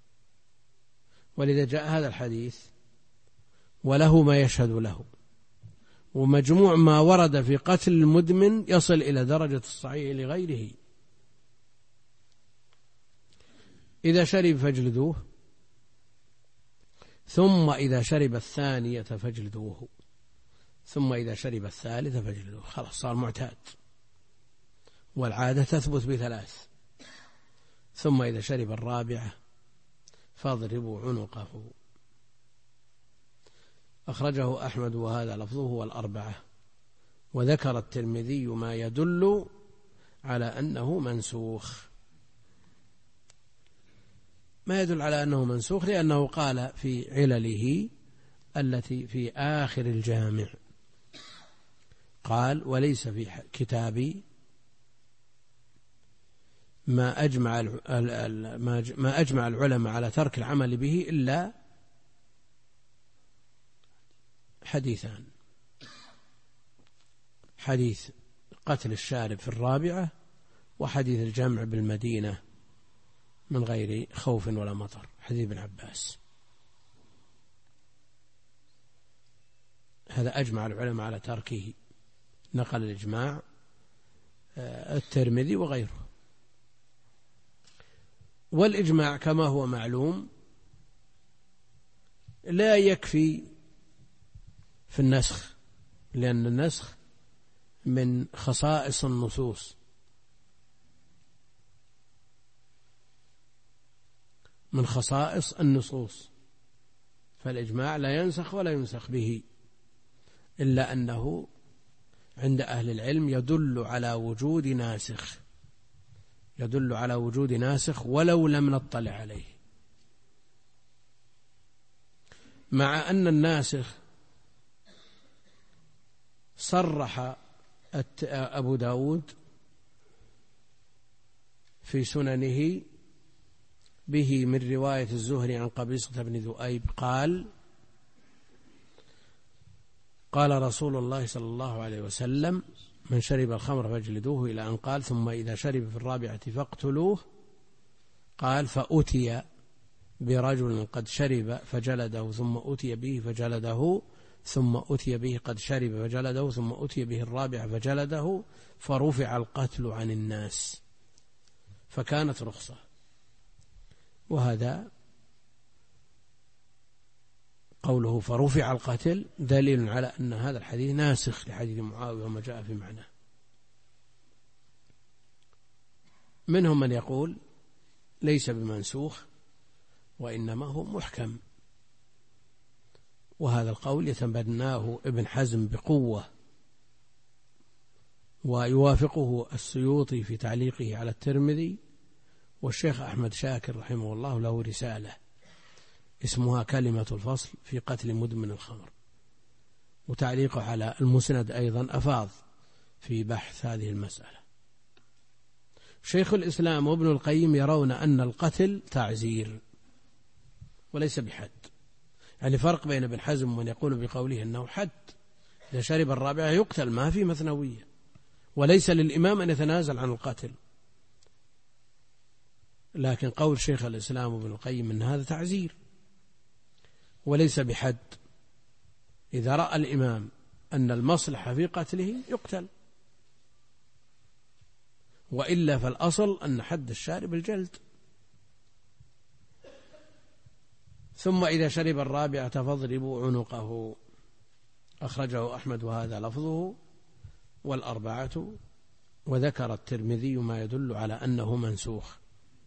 ولذا جاء هذا الحديث وله ما يشهد له، ومجموع ما ورد في قتل المدمن يصل إلى درجة الصحيح لغيره. إذا شرب فاجلدوه، ثم إذا شرب الثانية فاجلدوه، ثم إذا شرب الثالثة فاجلدوه. خلاص صار معتاد، والعادة تثبت ب3. ثم إذا شرب الرابعة فاضربوا عنقه. أخرجه أحمد وهذا لفظه والأربعة. وذكر الترمذي ما يدل على أنه منسوخ، ما يدل على أنه منسوخ لأنه قال في علله التي في آخر الجامع، قال: وليس في كتابي ما أجمع العلماء على ترك العمل به إلا حديثان: حديث قتل الشارب في الرابعة، وحديث الجمع بالمدينة من غير خوف ولا مطر، حديث ابن عباس. هذا أجمع العلماء على تركه، نقل الإجماع الترمذي وغيره. والإجماع كما هو معلوم لا يكفي في النسخ، لأن النسخ من خصائص النصوص، من خصائص النصوص، فالإجماع لا ينسخ ولا ينسخ به، إلا أنه عند أهل العلم يدل على وجود ناسخ، يدل على وجود ناسخ ولو لم نطلع عليه، مع أن الناسخ صرح أبو داود في سننه به من رواية الزهري عن قبيصة بن ذؤيب قال: قال رسول الله صلى الله عليه وسلم: من شرب الخمر فاجلدوه، إلى أن قال: ثم إذا شرب في الرابعة فاقتلوه. قال: فأتي برجل قد شرب فجلده، ثم أتي به فجلده، ثم أتي به قد شرب فجلده، ثم أتي به الرابع فجلده، فرفع القتل عن الناس، فكانت رخصة. وهذا قوله فرفع القتل دليل على أن هذا الحديث ناسخ لحديث معاوية وما جاء في معناه. منهم من يقول ليس بمنسوخ وإنما هو محكم، وهذا القول يتبناه ابن حزم بقوة، ويوافقه السيوطي في تعليقه على الترمذي، والشيخ أحمد شاكر رحمه الله له رسالة اسمها كلمة الفصل في قتل مدمن الخمر، وتعليقه على المسند أيضا أفاض في بحث هذه المسألة. شيخ الإسلام وابن القيم يرون أن القتل تعزير وليس بحد، يعني فرق بين ابن حزم ومن يقول بقوله أنه حد، إذا شرب الرابعة يقتل، ما في مثنوية، وليس للإمام أن يتنازل عن القتل. لكن قول شيخ الإسلام ابن القيم أن هذا تعزير وليس بحد، إذا رأى الإمام أن المصلحة في قتله يقتل، وإلا فالأصل أن حد الشارب الجلد. ثم إذا شرب الرابعة فاضربوا عنقه، أخرجه أحمد وهذا لفظه والأربعة، وذكر الترمذي ما يدل على أنه منسوخ،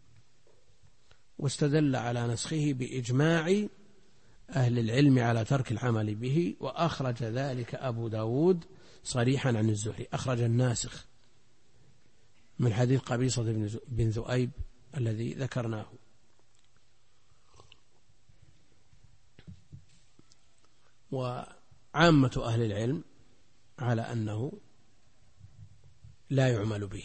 واستدل على نسخه بإجماع أهل العلم على ترك العمل به، وأخرج ذلك أبو داود صريحا عن الزهري، أخرج الناسخ من حديث قبيصة بن ذؤيب الذي ذكرناه. وعامة أهل العلم على أنه لا يعمل به،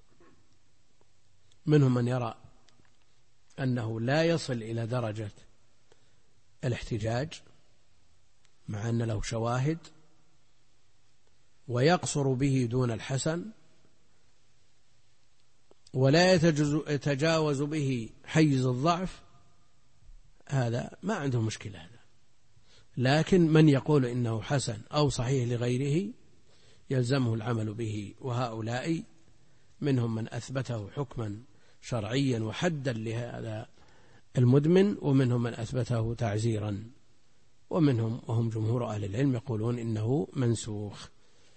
منهم من يرى أنه لا يصل إلى درجة الاحتجاج مع أن له شواهد، ويقصر به دون الحسن، ولا يتجاوز به حيز الضعف، هذا ما عنده مشكلة هذا. لكن من يقول إنه حسن أو صحيح لغيره يلزمه العمل به، وهؤلاء منهم من أثبته حكما شرعيا وحدا لهذا المدمن، ومنهم من أثبته تعزيرا، ومنهم وهم جمهور أهل العلم يقولون إنه منسوخ.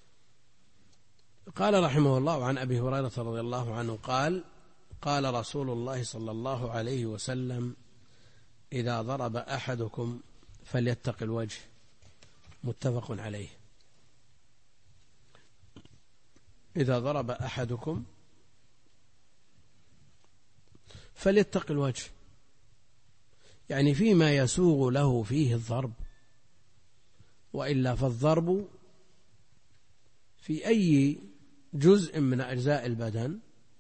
قال رحمه الله عن أبي هريرة رضي الله عنه قال: قال رسول الله صلى الله عليه وسلم: إذا ضرب أحدكم فليتق الوجه. متفق عليه. إذا ضرب أحدكم فليتق الوجه، يعني فيما يسوغ له فيه الضرب، وإلا فالضرب في أي جزء من أجزاء البدن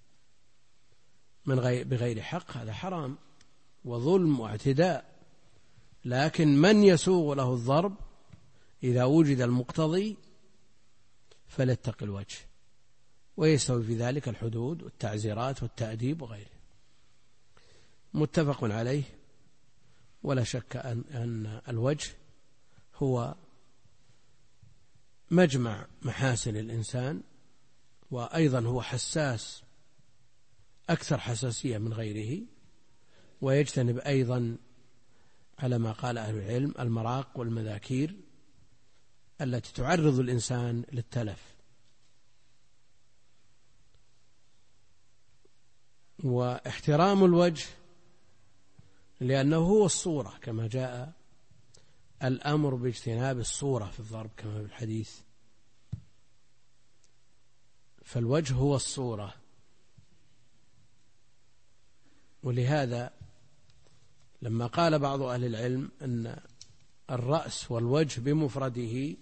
بغير حق هذا حرام وظلم واعتداء. لكن من يسوغ له الضرب إذا وجد المقتضي فليتق الوجه، ويستوي في ذلك الحدود والتعزيرات والتأديب وغيره. متفق عليه. ولا شك أن الوجه هو مجمع محاسن الإنسان، وأيضا هو حساس أكثر حساسية من غيره، ويجتنب أيضا على ما قال أهل العلم المراق والمذاكير التي تعرض الإنسان للتلف. واحترام الوجه لأنه هو الصورة، كما جاء الأمر باجتناب الصورة في الضرب كما في الحديث، فالوجه هو الصورة. ولهذا لما قال بعض أهل العلم أن الرأس والوجه بمفرده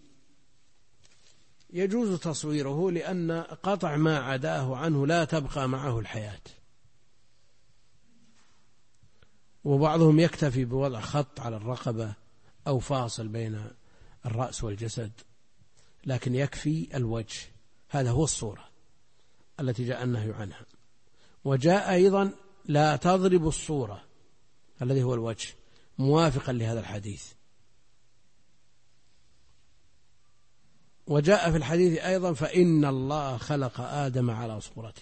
يجوز تصويره لأن قطع ما عداه عنه لا تبقى معه الحياة، وبعضهم يكتفي بوضع خط على الرقبة أو فاصل بين الرأس والجسد، لكن يكفي الوجه، هذا هو الصورة التي جاء النهي عنها. وجاء أيضا لا تضرب الصورة الذي هو الوجه، موافقا لهذا الحديث. وجاء في الحديث أيضا فإن الله خلق آدم على صورته،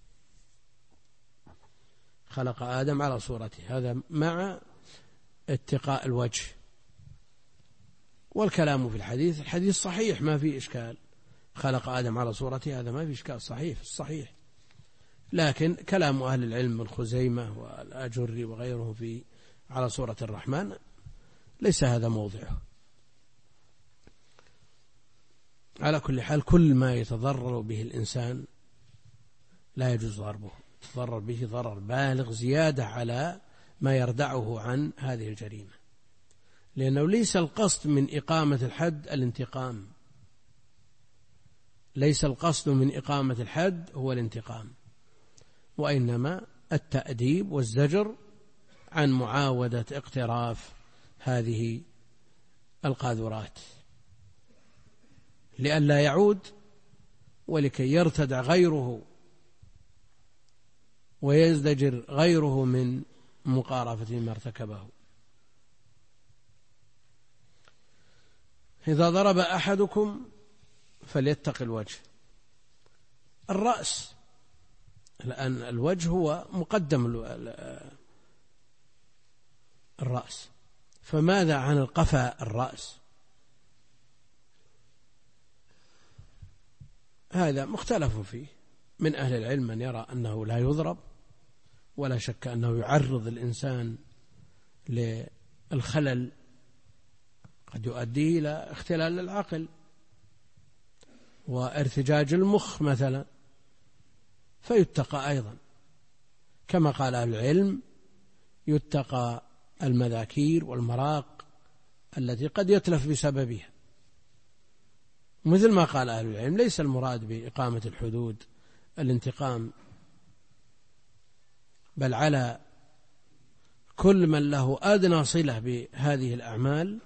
خلق آدم على صورته، هذا مع اتقاء الوجه. والكلام في الحديث صحيح ما في إشكال، خلق آدم على صورته هذا ما في إشكال، صحيح. لكن كلام أهل العلم من خزيمة والآجري وغيره في على صورة الرحمن ليس هذا موضعه. على كل حال كل ما يتضرر به الإنسان لا يجوز ضربه، يتضرر به ضرر بالغ زيادة على ما يردعه عن هذه الجريمة، لأنه ليس القصد من إقامة الحد الانتقام، ليس القصد من إقامة الحد هو الانتقام، وإنما التأديب والزجر عن معاودة اقتراف هذه القاذورات لئلا يعود ولكي يرتدع غيره ويزدجر غيره من مقارفة ما ارتكبه. إذا ضرب أحدكم فليتق الوجه. الرأس، لأن الوجه هو مقدم الرأس، فماذا عن القفا الرأس؟ هذا مختلف فيه، من أهل العلم من يرى أنه لا يضرب، ولا شك أنه يعرض الإنسان للخلل قد يؤدي إلى اختلال العقل وارتجاج المخ مثلا، فيتقى أيضا، كما قال أهل العلم يتقى المذاكير والمراق التي قد يتلف بسببها. مثل ما قال أهل العلم ليس المراد بإقامة الحدود الانتقام، بل على كل من له أدنى صلة بهذه الأعمال،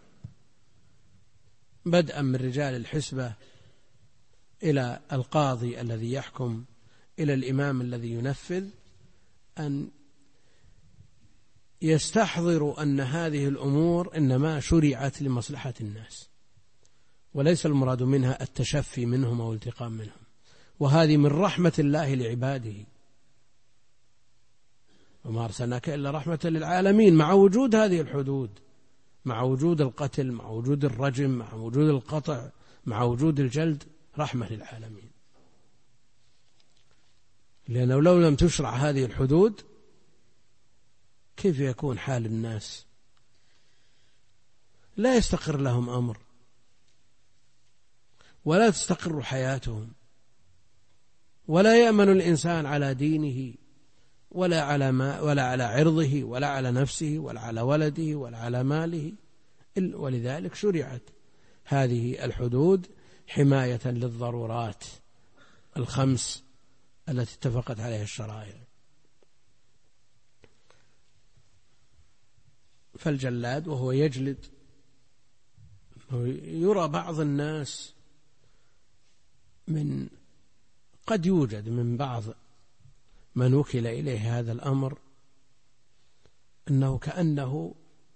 بدءا من رجال الحسبة إلى القاضي الذي يحكم إلى الإمام الذي ينفذ، أن يستحضروا أن هذه الأمور إنما شرعت لمصلحة الناس، وليس المراد منها التشفي منهم أو الانتقام منهم. وهذه من رحمة الله لعباده، وما أرسلناك إلا رحمة للعالمين، مع وجود هذه الحدود، مع وجود القتل، مع وجود الرجم، مع وجود القطع، مع وجود الجلد، رحمة للعالمين. لأنه لو لم تشرع هذه الحدود كيف يكون حال الناس؟ لا يستقر لهم أمر، ولا تستقر حياتهم، ولا يأمن الإنسان على دينه ولا على عرضه ولا على نفسه ولا على ولده ولا على ماله. ولذلك شرعت هذه الحدود حماية للضرورات الخمس التي اتفقت عليها الشرائع. فالجلاد وهو يجلد، يرى بعض الناس قد يوجد من بعض من وكل إليه هذا الأمر أنه كأنه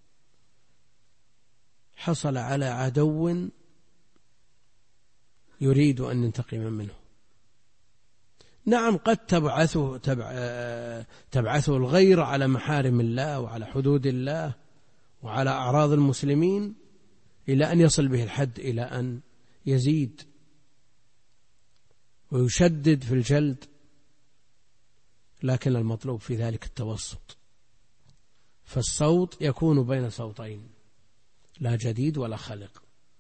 حصل على عدو يريد أن ينتقم منه. نعم، قد تبعثه الغير على محارم الله وعلى حدود الله وعلى أعراض المسلمين إلى أن يصل به الحد، إلى أن يزيد ويشدد في الجلد، لكن المطلوب في ذلك التوسط. فالصوت يكون بين صوتين، لا جديد ولا خلق،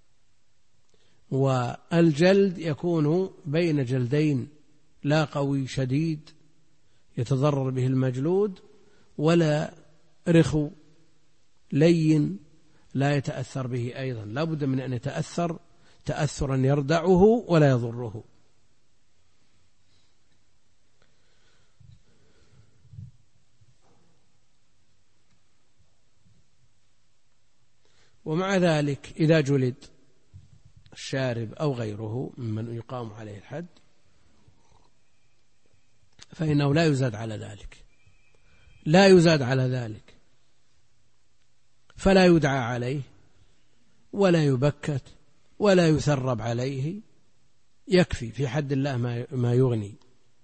والجلد يكون بين جلدين، لا قوي شديد يتضرر به المجلود، ولا رخو لين لا يتأثر به أيضا، لا بد من أن يتأثر تأثرا يردعه ولا يضره. ومع ذلك إذا جلد الشارب أو غيره ممن يقام عليه الحد فإنه لا يزاد على ذلك، لا يزاد على ذلك، فلا يدعى عليه ولا يبكت ولا يثرب عليه، يكفي في حد الله ما يغني.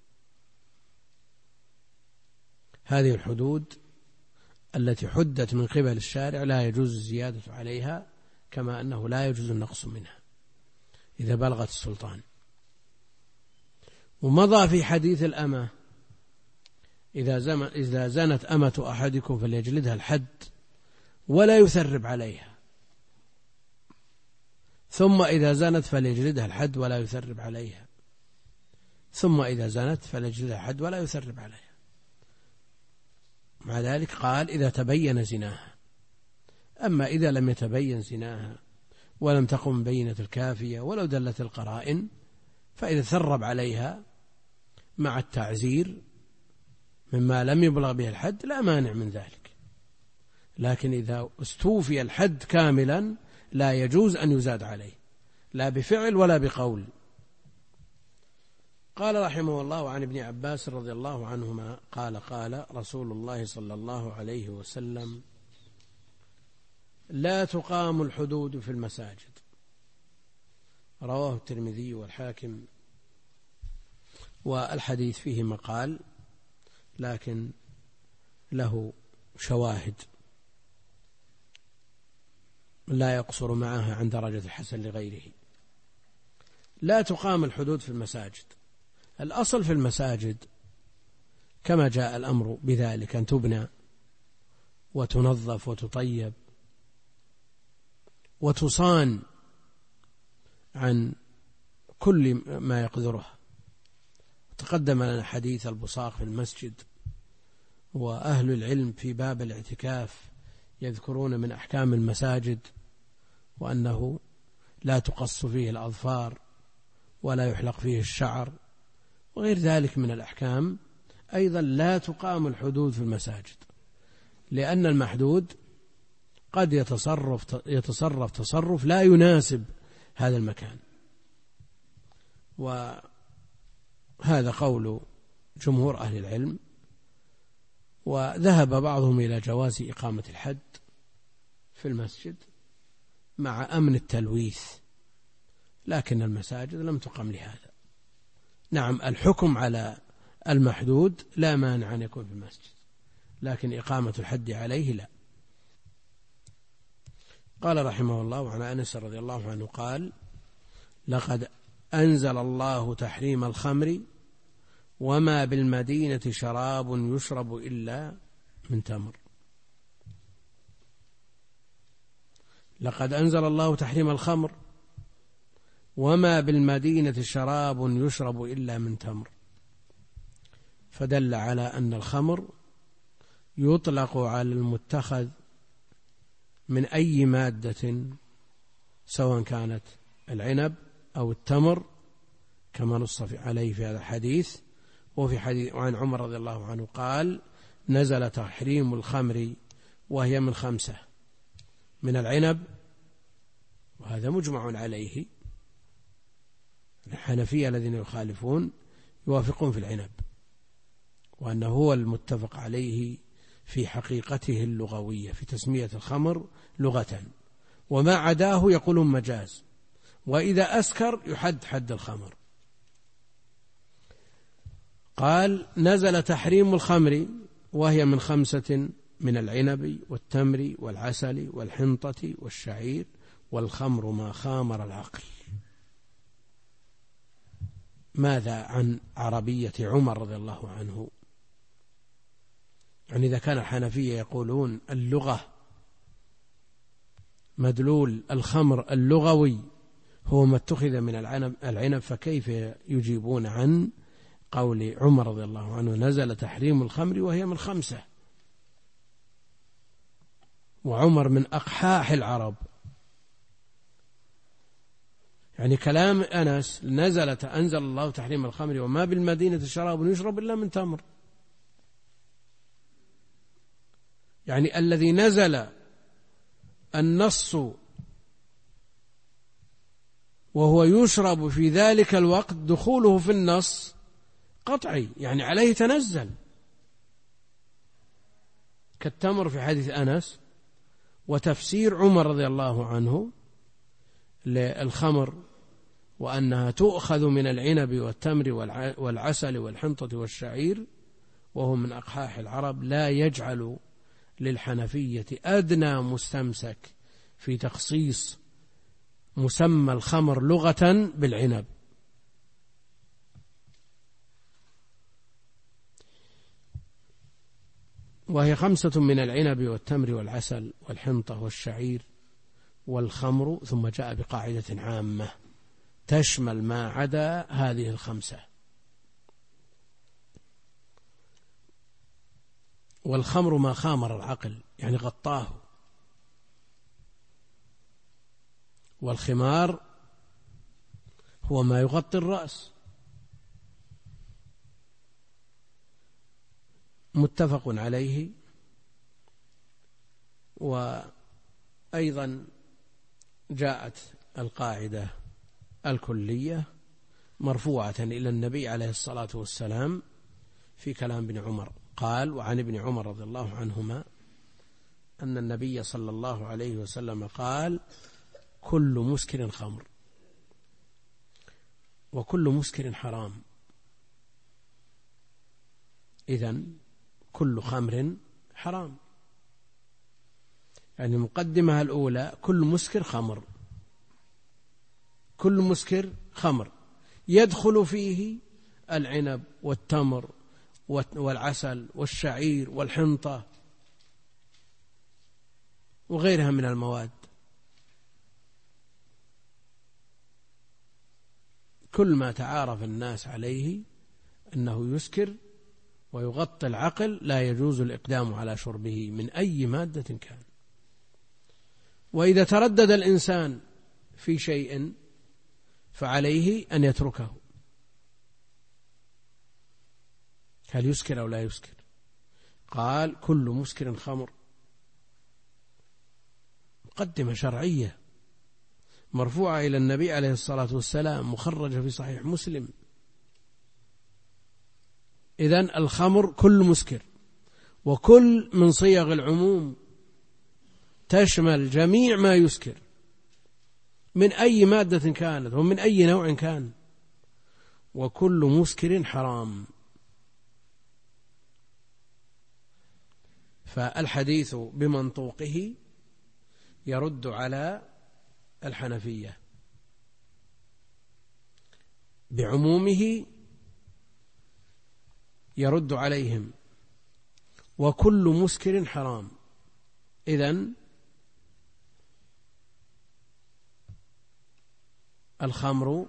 هذه الحدود التي حدت من قبل الشارع لا يجوز الزيادة عليها، كما أنه لا يجوز النقص منها إذا بلغت السلطان. ومضى في حديث الأمة إذا زنت أمة أحدكم فليجلدها الحد ولا يثرب عليها، ثم إذا زنت فليجلدها الحد ولا يثرب عليها، ثم إذا زنت فليجلدها الحد ولا يثرب عليها. مع ذلك قال إذا تبين زناها. أما إذا لم يتبين زناها ولم تقم بينة الكافية ولو دلت القرائن، فإذا ثرب عليها مع التعزير مما لم يبلغ به الحد لا مانع من ذلك. لكن إذا استوفي الحد كاملا لا يجوز أن يزاد عليه لا بفعل ولا بقول. قال رحمه الله: عن ابن عباس رضي الله عنهما قال: قال رسول الله صلى الله عليه وسلم: لا تقام الحدود في المساجد. رواه الترمذي والحاكم، والحديث فيه مقال لكن له شواهد لا يقصر معها عن درجة الحسن لغيره. لا تقام الحدود في المساجد. الأصل في المساجد كما جاء الأمر بذلك أن تبنى وتنظف وتطيب وتصان عن كل ما يقدرها. تقدم لنا حديث البصاق في المسجد، وأهل العلم في باب الاعتكاف يذكرون من أحكام المساجد وأنه لا تقص فيه الأظفار ولا يحلق فيه الشعر وغير ذلك من الأحكام. أيضا لا تقام الحدود في المساجد، لأن المحدود قد يتصرف تصرف لا يناسب هذا المكان، وهذا قول جمهور أهل العلم. وذهب بعضهم إلى جواز إقامة الحد في المسجد مع أمن التلويث، لكن المساجد لم تقم لهذا. نعم، الحكم على المحدود لا مانع أن يكون في المسجد، لكن إقامة الحد عليه لا. قال رحمه الله: وعن أنس رضي الله عنه قال: لقد أنزل الله تحريم الخمر وما بالمدينة شراب يشرب إلا من تمر. لقد أنزل الله تحريم الخمر وما بالمدينة شراب يشرب إلا من تمر، فدل على أن الخمر يطلق على المتخذ من أي مادة سواء كانت العنب أو التمر كما نص عليه في هذا الحديث. وفي حديث عن عمر رضي الله عنه قال: نزل تحريم الخمر وهي من 5 من العنب، وهذا مجمع عليه. الحنفية الذين يخالفون يوافقون في العنب، وأنه هو المتفق عليه في حقيقته اللغوية في تسمية الخمر لغة، وما عداه يقولون مجاز، وإذا أسكر يحد حد الخمر. قال: نزل تحريم الخمر وهي من 5 من العنب والتمر والعسل والحنطة والشعير، والخمر ما خامر العقل. ماذا عن عربية عمر رضي الله عنه؟ يعني إذا كان الحنفية يقولون اللغة مدلول الخمر اللغوي هو ما اتخذ من العنب، فكيف يجيبون عن قول عمر رضي الله عنه: نزل تحريم الخمر وهي من 5؟ وعمر من أقحاح العرب. يعني كلام أنس: أنزل الله تحريم الخمر وما بالمدينة شراب يشرب إلا من تمر، يعني الذي نزل النص وهو يشرب في ذلك الوقت دخوله في النص قطعي، يعني عليه تنزل، كالتمر في حديث أنس. وتفسير عمر رضي الله عنه للخمر وأنها تؤخذ من العنب والتمر والعسل والحنطة والشعير وهو من أقحاح العرب، لا يجعل للحنفية أدنى مستمسك في تخصيص مسمى الخمر لغة بالعنب. وهي 5 من العنب والتمر والعسل والحنطة والشعير والخمر، ثم جاء بقاعدة عامة تشمل ما عدا هذه 5. والخمر ما خامر العقل، يعني غطاه. والخمار هو ما يغطي الرأس. متفق عليه. وأيضا جاءت القاعدة الكلية مرفوعة إلى النبي عليه الصلاة والسلام في كلام ابن عمر. قال: وعن ابن عمر رضي الله عنهما أن النبي صلى الله عليه وسلم قال: كل مسكر خمر وكل مسكر حرام. إذن كل خمر حرام، يعني المقدمة الأولى كل مسكر خمر، كل مسكر خمر يدخل فيه العنب والتمر والعسل والشعير والحنطة وغيرها من المواد. كل ما تعارف الناس عليه أنه يسكر ويغطي العقل لا يجوز الإقدام على شربه من أي مادة كان. وإذا تردد الإنسان في شيء فعليه أن يتركه. هل يسكر أو لا يسكر؟ قال: كل مسكر خمر. مقدمة شرعية مرفوعة إلى النبي عليه الصلاة والسلام، مخرجة في صحيح مسلم. إذن الخمر كل مسكر، وكل من صيغ العموم تشمل جميع ما يسكر من أي مادة كانت ومن أي نوع كان، وكل مسكر حرام. فالحديث بمنطوقه يرد على الحنفية، بعمومه يرد عليهم، وكل مسكر حرام. إذن الخمر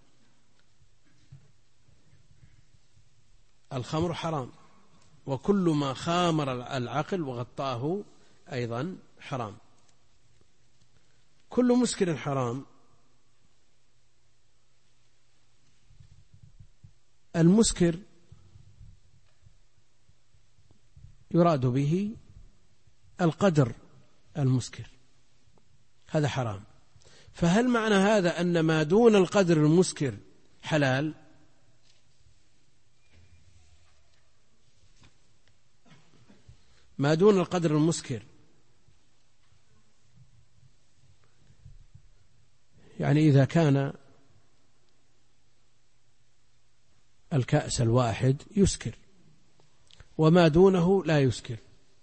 حرام، وكل ما خامر العقل وغطاه أيضا حرام. كل مسكر حرام. المسكر يراد به القدر المسكر، هذا حرام. فهل معنى هذا أن ما دون القدر المسكر حلال؟ ما دون القدر المسكر يعني إذا كان الكأس الواحد يسكر وما دونه لا يسكر،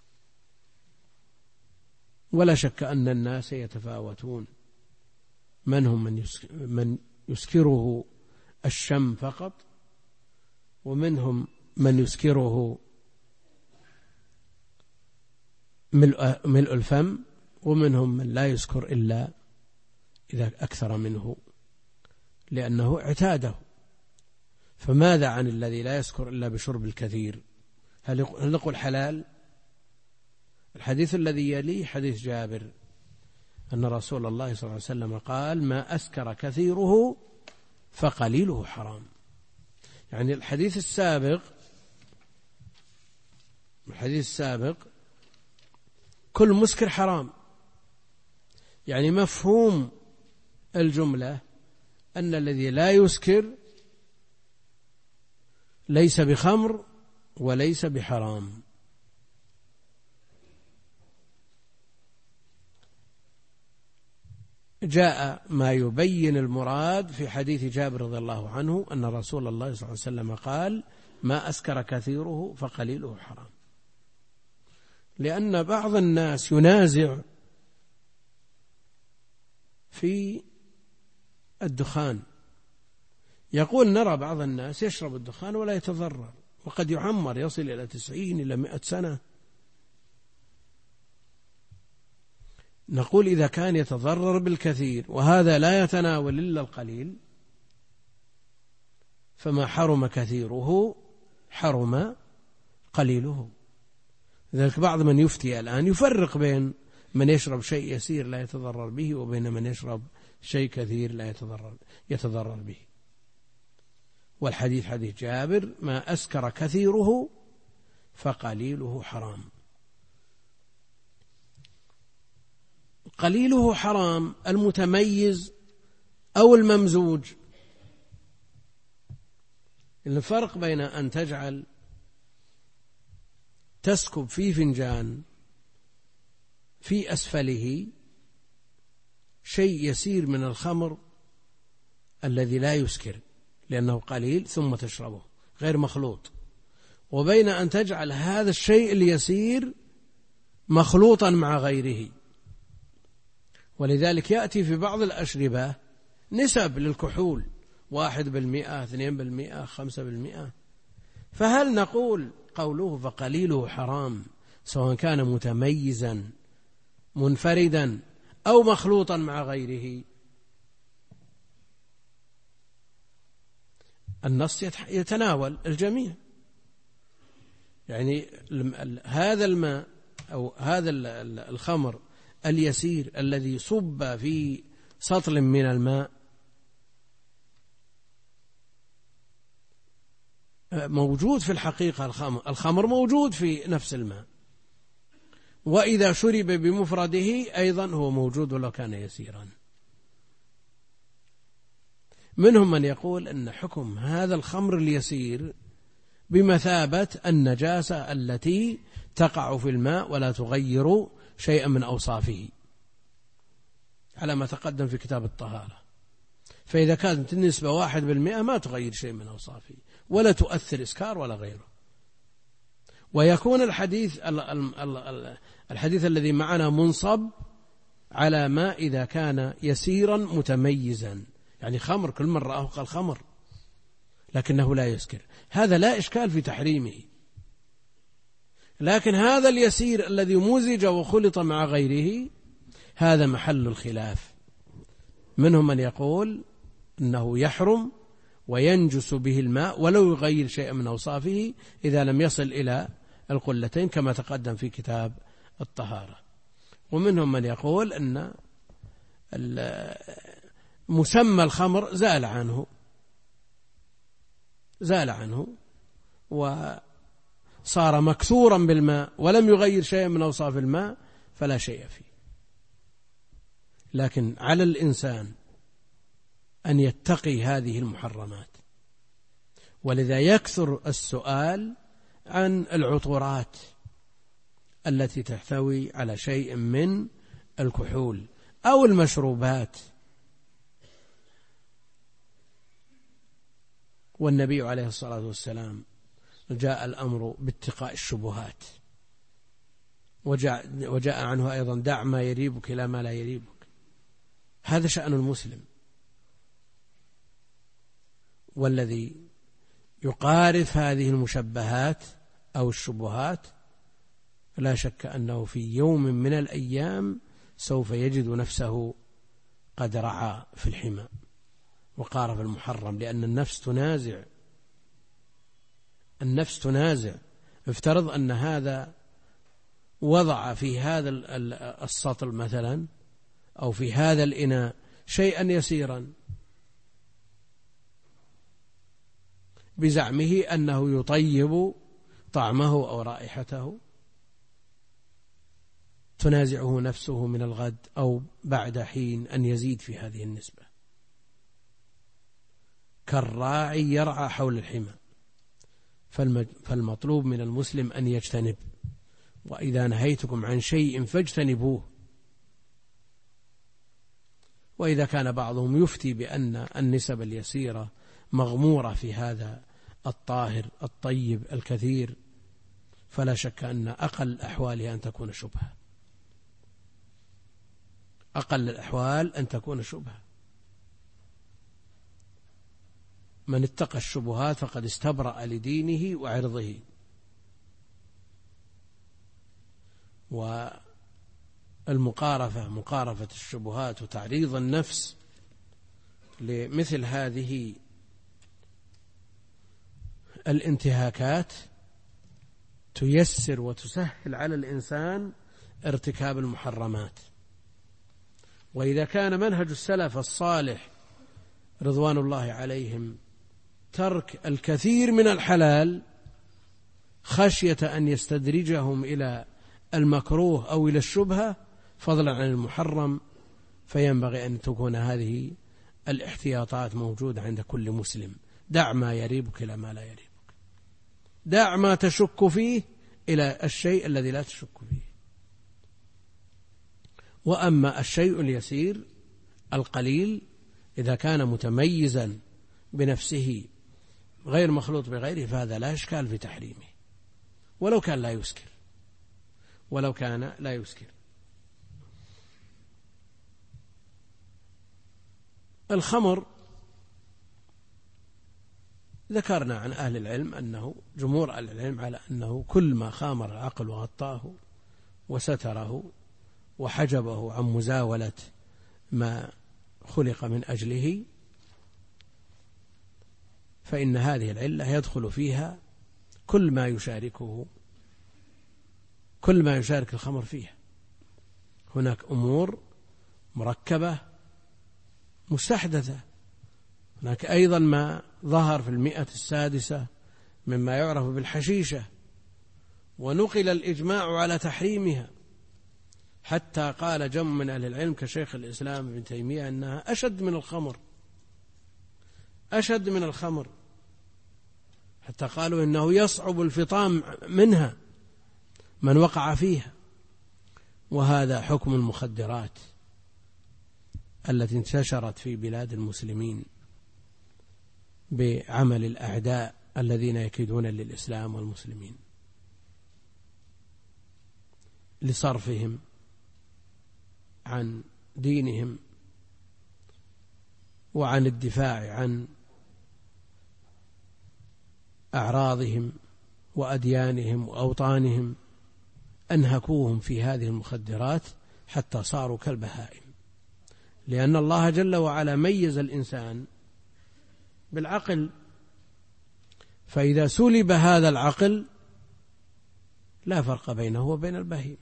ولا شك أن الناس يتفاوتون، منهم من يسكره الشم فقط، ومنهم من يسكره ملء الفم، ومنهم من لا يسكر إلا إذا أكثر منه لأنه اعتاده. فماذا عن الذي لا يسكر إلا بشرب الكثير؟ هل نقول حلال؟ الحديث الذي يليه حديث جابر أن رسول الله صلى الله عليه وسلم قال: ما أسكر كثيره فقليله حرام. يعني الحديث السابق كل مسكر حرام، يعني مفهوم الجملة أن الذي لا يسكر ليس بخمر وليس بحرام. جاء ما يبين المراد في حديث جابر رضي الله عنه أن رسول الله صلى الله عليه وسلم قال: ما أسكر كثيره فقليله حرام. لأن بعض الناس ينازع في الدخان، يقول: نرى بعض الناس يشرب الدخان ولا يتضرر، وقد يعمر يصل إلى 90 إلى 100 سنة. نقول: إذا كان يتضرر بالكثير وهذا لا يتناول إلا القليل، فما حرم كثيره حرم قليله. لذلك بعض من يفتي الآن يفرق بين من يشرب شيء يسير لا يتضرر به وبين من يشرب شيء كثير لا يتضرر به. والحديث حديث جابر: ما أسكر كثيره فقليله حرام. قليله حرام المتميز أو الممزوج. الفرق بين أن تسكب في فنجان في أسفله شيء يسير من الخمر الذي لا يسكر لأنه قليل ثم تشربه غير مخلوط، وبين أن تجعل هذا الشيء اليسير مخلوطا مع غيره. ولذلك يأتي في بعض الأشربة نسب للكحول 1%، 2%، 5%. فهل نقول قوله فقليله حرام سواء كان متميزا منفردا أو مخلوطا مع غيره؟ النص يتناول الجميع، يعني هذا الماء أو هذا الخمر اليسير الذي صب في سطل من الماء موجود في الحقيقة، الخمر موجود في نفس الماء، وإذا شرب بمفرده أيضا هو موجود ولو كان يسيرا. منهم من يقول أن حكم هذا الخمر اليسير بمثابة النجاسة التي تقع في الماء ولا تغير شيئا من أوصافه على ما تقدم في كتاب الطهارة. فإذا كانت النسبة 1% ما تغير شيء من أوصافه ولا تؤثر إسكار ولا غيره. ويكون الحديث الذي معنا منصب على ما إذا كان يسيرا متميزا، يعني خمر كل من رآه قال خمر لكنه لا يسكر، هذا لا إشكال في تحريمه. لكن هذا اليسير الذي مزج وخلط مع غيره هذا محل الخلاف. منهم من يقول أنه يحرم وينجس به الماء ولو يغير شيئا من أوصافه إذا لم يصل إلى القلتين كما تقدم في كتاب الطهارة. ومنهم من يقول أن مسمى الخمر زال عنه وصار مكسورا بالماء ولم يغير شيئا من أوصاف الماء فلا شيء فيه. لكن على الإنسان أن يتقي هذه المحرمات، ولذا يكثر السؤال عن العطورات التي تحتوي على شيء من الكحول أو المشروبات. والنبي عليه الصلاة والسلام جاء الأمر باتقاء الشبهات، وجاء عنه أيضا دع ما يريبك إلى ما لا يريبك. هذا شأن المسلم، والذي يقارف هذه المشبهات أو الشبهات لا شك أنه في يوم من الأيام سوف يجد نفسه قد رعى في الحمى وقارف المحرم، لأن النفس تنازع. افترض أن هذا وضع في هذا السطل مثلا أو في هذا الإناء شيئا يسيرا بزعمه أنه يطيب طعمه أو رائحته، تنازعه نفسه من الغد أو بعد حين أن يزيد في هذه النسبة. كالراعي يرعى حول الحمى، فالمطلوب من المسلم أن يجتنب، وإذا نهيتكم عن شيء فاجتنبوه. وإذا كان بعضهم يفتي بأن النسب اليسيرة مغمورة في هذا الطاهر الطيب الكثير، فلا شك أن أقل أحوالها أن تكون شبهة، أقل الأحوال أن تكون شبهة. من اتقى الشبهات فقد استبرأ لدينه وعرضه. مقارفة الشبهات وتعريض النفس لمثل هذه الانتهاكات تيسر وتسهل على الإنسان ارتكاب المحرمات. وإذا كان منهج السلف الصالح رضوان الله عليهم ترك الكثير من الحلال خشية أن يستدرجهم إلى المكروه أو إلى الشبهة، فضلا عن المحرم، فينبغي أن تكون هذه الاحتياطات موجودة عند كل مسلم. دع ما يريبك إلى ما لا يريبك، دع ما تشك فيه إلى الشيء الذي لا تشك فيه. وأما الشيء اليسير القليل إذا كان متميزا بنفسه غير مخلوط بغيره فهذا لا إشكال في تحريمه، ولو كان لا يسكر، ولو كان لا يسكر. الخمر ذكرنا عن أهل العلم أنه جمهور أهل العلم على أنه كل ما خامر العقل وغطاه وستره وحجبه عن مزاولة ما خلق من أجله فإن هذه العلة يدخل فيها كل ما يشارك الخمر فيها. هناك أمور مركبة مستحدثة، هناك أيضا ما ظهر في 106 مما يعرف بالحشيشة، ونقل الإجماع على تحريمها، حتى قال جمع من أهل العلم كشيخ الإسلام ابن تيمية أنها أشد من الخمر، حتى قالوا إنه يصعب الفطام منها من وقع فيها. وهذا حكم المخدرات التي انتشرت في بلاد المسلمين بعمل الأعداء الذين يكيدون للإسلام والمسلمين لصرفهم عن دينهم وعن الدفاع عن أعراضهم وأديانهم وأوطانهم. أنهكوهم في هذه المخدرات حتى صاروا كالبهائم، لأن الله جل وعلا ميز الإنسان بالعقل، فإذا سلب هذا العقل لا فرق بينه وبين البهيمة،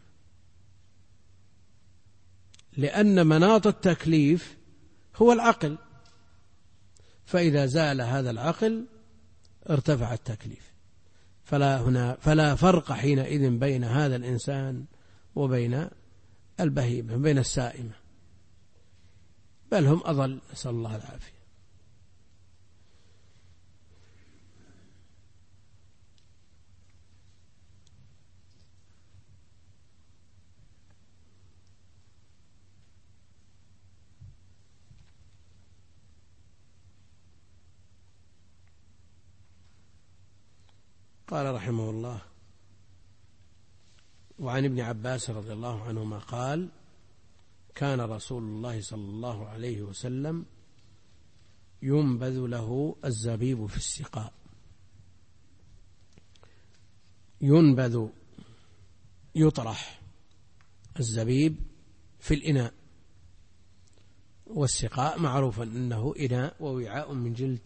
لأن مناط التكليف هو العقل، فإذا زال هذا العقل ارتفع التكليف، فلا فرق حينئذ بين هذا الإنسان وبين البهيمة، بين السائمة، بل هم أضل، نسأل الله العافية. قال رحمه الله: وعن ابن عباس رضي الله عنهما قال: كان رسول الله صلى الله عليه وسلم ينبذ له الزبيب في السقاء. ينبذ يطرح الزبيب في الإناء، والسقاء معروفا أنه إناء ووعاء من جلد،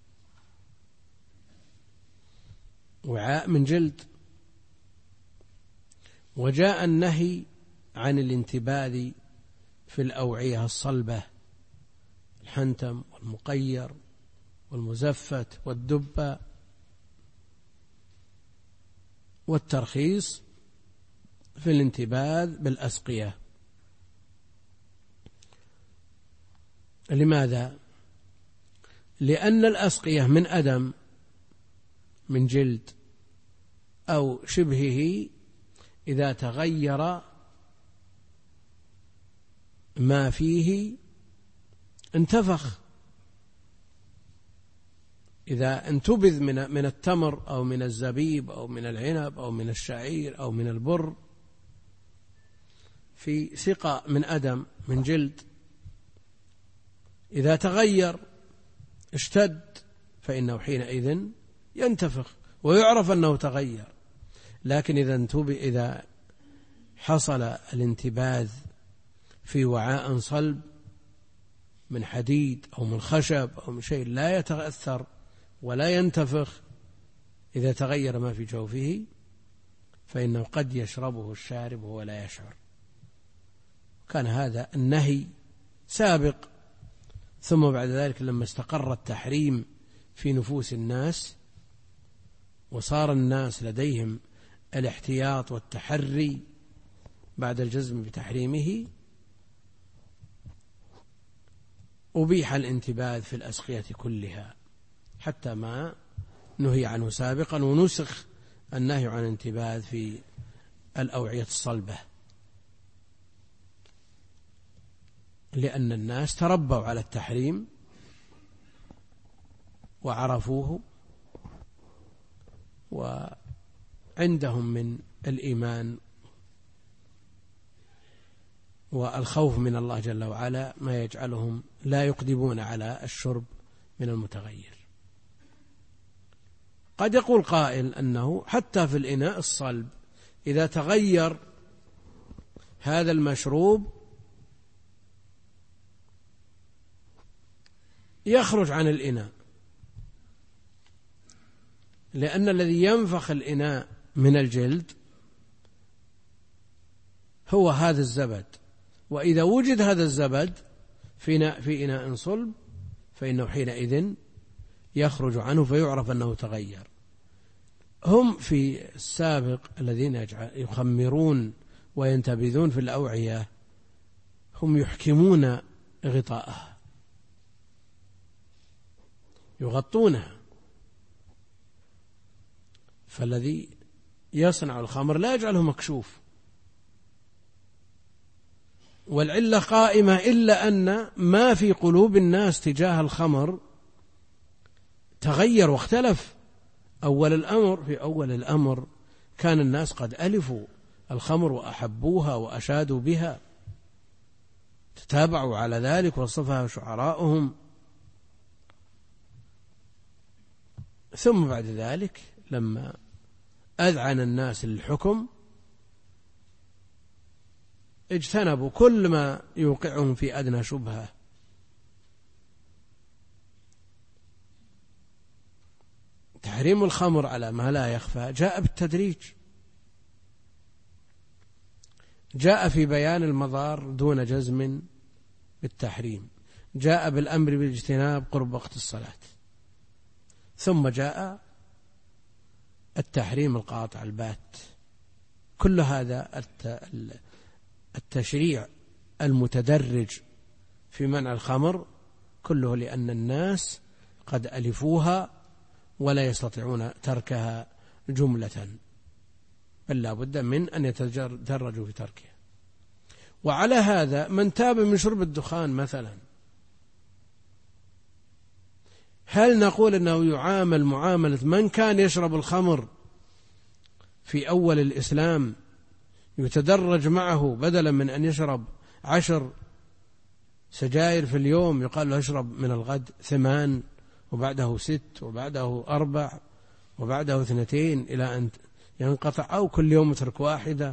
وعاء من جلد. وجاء النهي عن الانتباذ في الأوعية الصلبة، الحنتم والمقير والمزفت والدبة، والترخيص في الانتباذ بالأسقية. لماذا؟ لأن الأسقية من أدم، من جلد أو شبهه، إذا تغير ما فيه انتفخ. إذا انتبذ من التمر أو من الزبيب أو من العنب أو من الشعير أو من البر في سقاء من أدم من جلد، إذا تغير اشتد فإنه حينئذ ينتفخ ويعرف أنه تغير. لكن إذا حصل الانتباذ في وعاء صلب من حديد أو من خشب أو من شيء لا يتأثر ولا ينتفخ، إذا تغير ما في جوفه فإنه قد يشربه الشارب وهو لا يشعر. كان هذا النهي سابق، ثم بعد ذلك لما استقر التحريم في نفوس الناس وصار الناس لديهم الاحتياط والتحري بعد الجزم بتحريمه أبيح الانتباذ في الأسقية كلها حتى ما نهي عنه سابقا، ونسخ النهي عن الانتباذ في الأوعية الصلبة، لأن الناس تربوا على التحريم وعرفوه، وعندهم من الإيمان والخوف من الله جل وعلا ما يجعلهم لا يقدمون على الشرب من المتغير. قد يقول قائل أنه حتى في الإناء الصلب إذا تغير هذا المشروب يخرج عن الإناء، لأن الذي ينفخ الإناء من الجلد هو هذا الزبد، وإذا وجد هذا الزبد في إناء صلب فإنه حينئذ يخرج عنه فيعرف أنه تغير. هم في السابق الذين يخمرون وينتبذون في الأوعية هم يحكمون غطاءها، يغطونها، فالذي يصنع الخمر لا يجعله مكشوف، والعلة قائمة، إلا أن ما في قلوب الناس تجاه الخمر تغير واختلف. في أول الأمر كان الناس قد ألفوا الخمر وأحبوها وأشادوا بها، تتابعوا على ذلك وصفها شعراؤهم. ثم بعد ذلك لما أذعن الناس للحكم اجتنبوا كل ما يوقعهم في أدنى شبهة. تحريم الخمر على ما لا يخفى جاء بالتدريج، جاء في بيان المضار دون جزم بالتحريم، جاء بالأمر بالاجتناب قرب وقت الصلاة، ثم جاء التحريم القاطع البات. كل هذا التشريع المتدرج في منع الخمر كله لأن الناس قد ألفوها ولا يستطيعون تركها جملة، بل لا بد من أن يتدرجوا في تركها. وعلى هذا من تاب من شرب الدخان مثلا، هل نقول أنه يعامل معاملة من كان يشرب الخمر في أول الإسلام، يتدرج معه بدلا من أن يشرب 10 سجائر في اليوم يقال له اشرب من الغد 8 وبعده 6 وبعده 4 وبعده 2 إلى أن ينقطع، أو كل يوم اترك واحدة،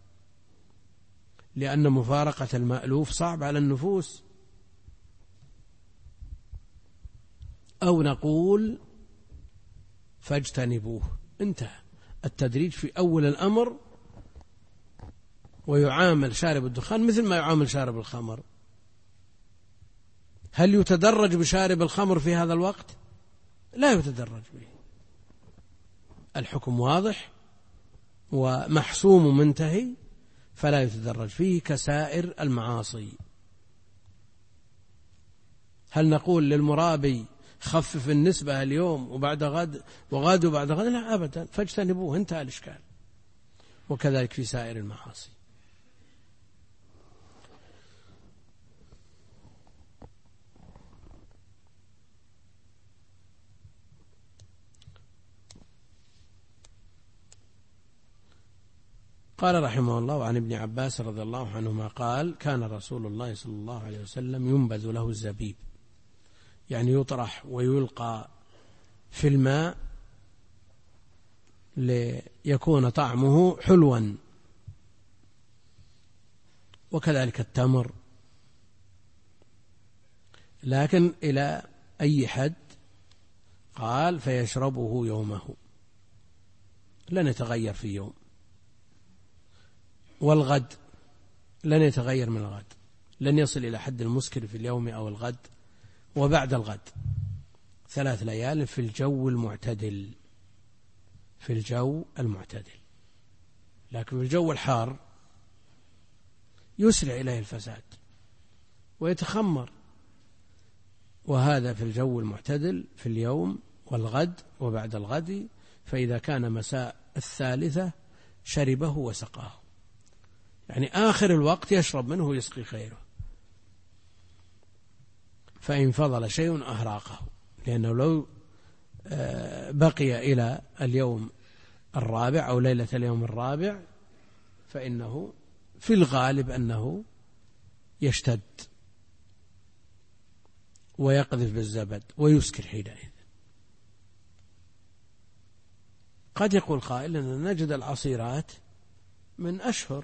لأن مفارقة المألوف صعب على النفوس. أو نقول فاجتنبوه، انتهى التدريج في أول الأمر، ويعامل شارب الدخان مثل ما يعامل شارب الخمر. هل يتدرج بشارب الخمر في هذا الوقت؟ لا يتدرج به، الحكم واضح ومحسوم منتهي، فلا يتدرج فيه كسائر المعاصي. هل نقول للمرابي خفف النسبة اليوم وبعد غد وغد وبعد غد؟ لا أبدا، فاجتنبوه، انتهى الإشكال. وكذلك في سائر المعاصي. قال رحمه الله: عن ابن عباس رضي الله عنهما قال: كان رسول الله صلى الله عليه وسلم ينبذ له الزبيب، يعني يطرح ويلقى في الماء ليكون طعمه حلوا، وكذلك التمر، لكن إلى أي حد؟ قال: فيشربه يومه، لن يتغير في يوم، والغد لن يتغير من الغد، لن يصل إلى حد المسكر في اليوم أو الغد، وبعد الغد 3 ليال في الجو المعتدل، في الجو المعتدل. لكن في الجو الحار يسرع إليه الفساد ويتخمر. وهذا في الجو المعتدل في اليوم والغد وبعد الغد. فإذا كان مساء الثالثة شربه وسقاه، يعني آخر الوقت يشرب منه ويسقي غيره. فإن فضل شيء أهراقه، لأنه لو بقي إلى اليوم الرابع أو ليلة اليوم الرابع فإنه في الغالب أنه يشتد ويقذف بالزبد ويسكر حينئذ. قد يقول قائل أننا نجد العصيرات من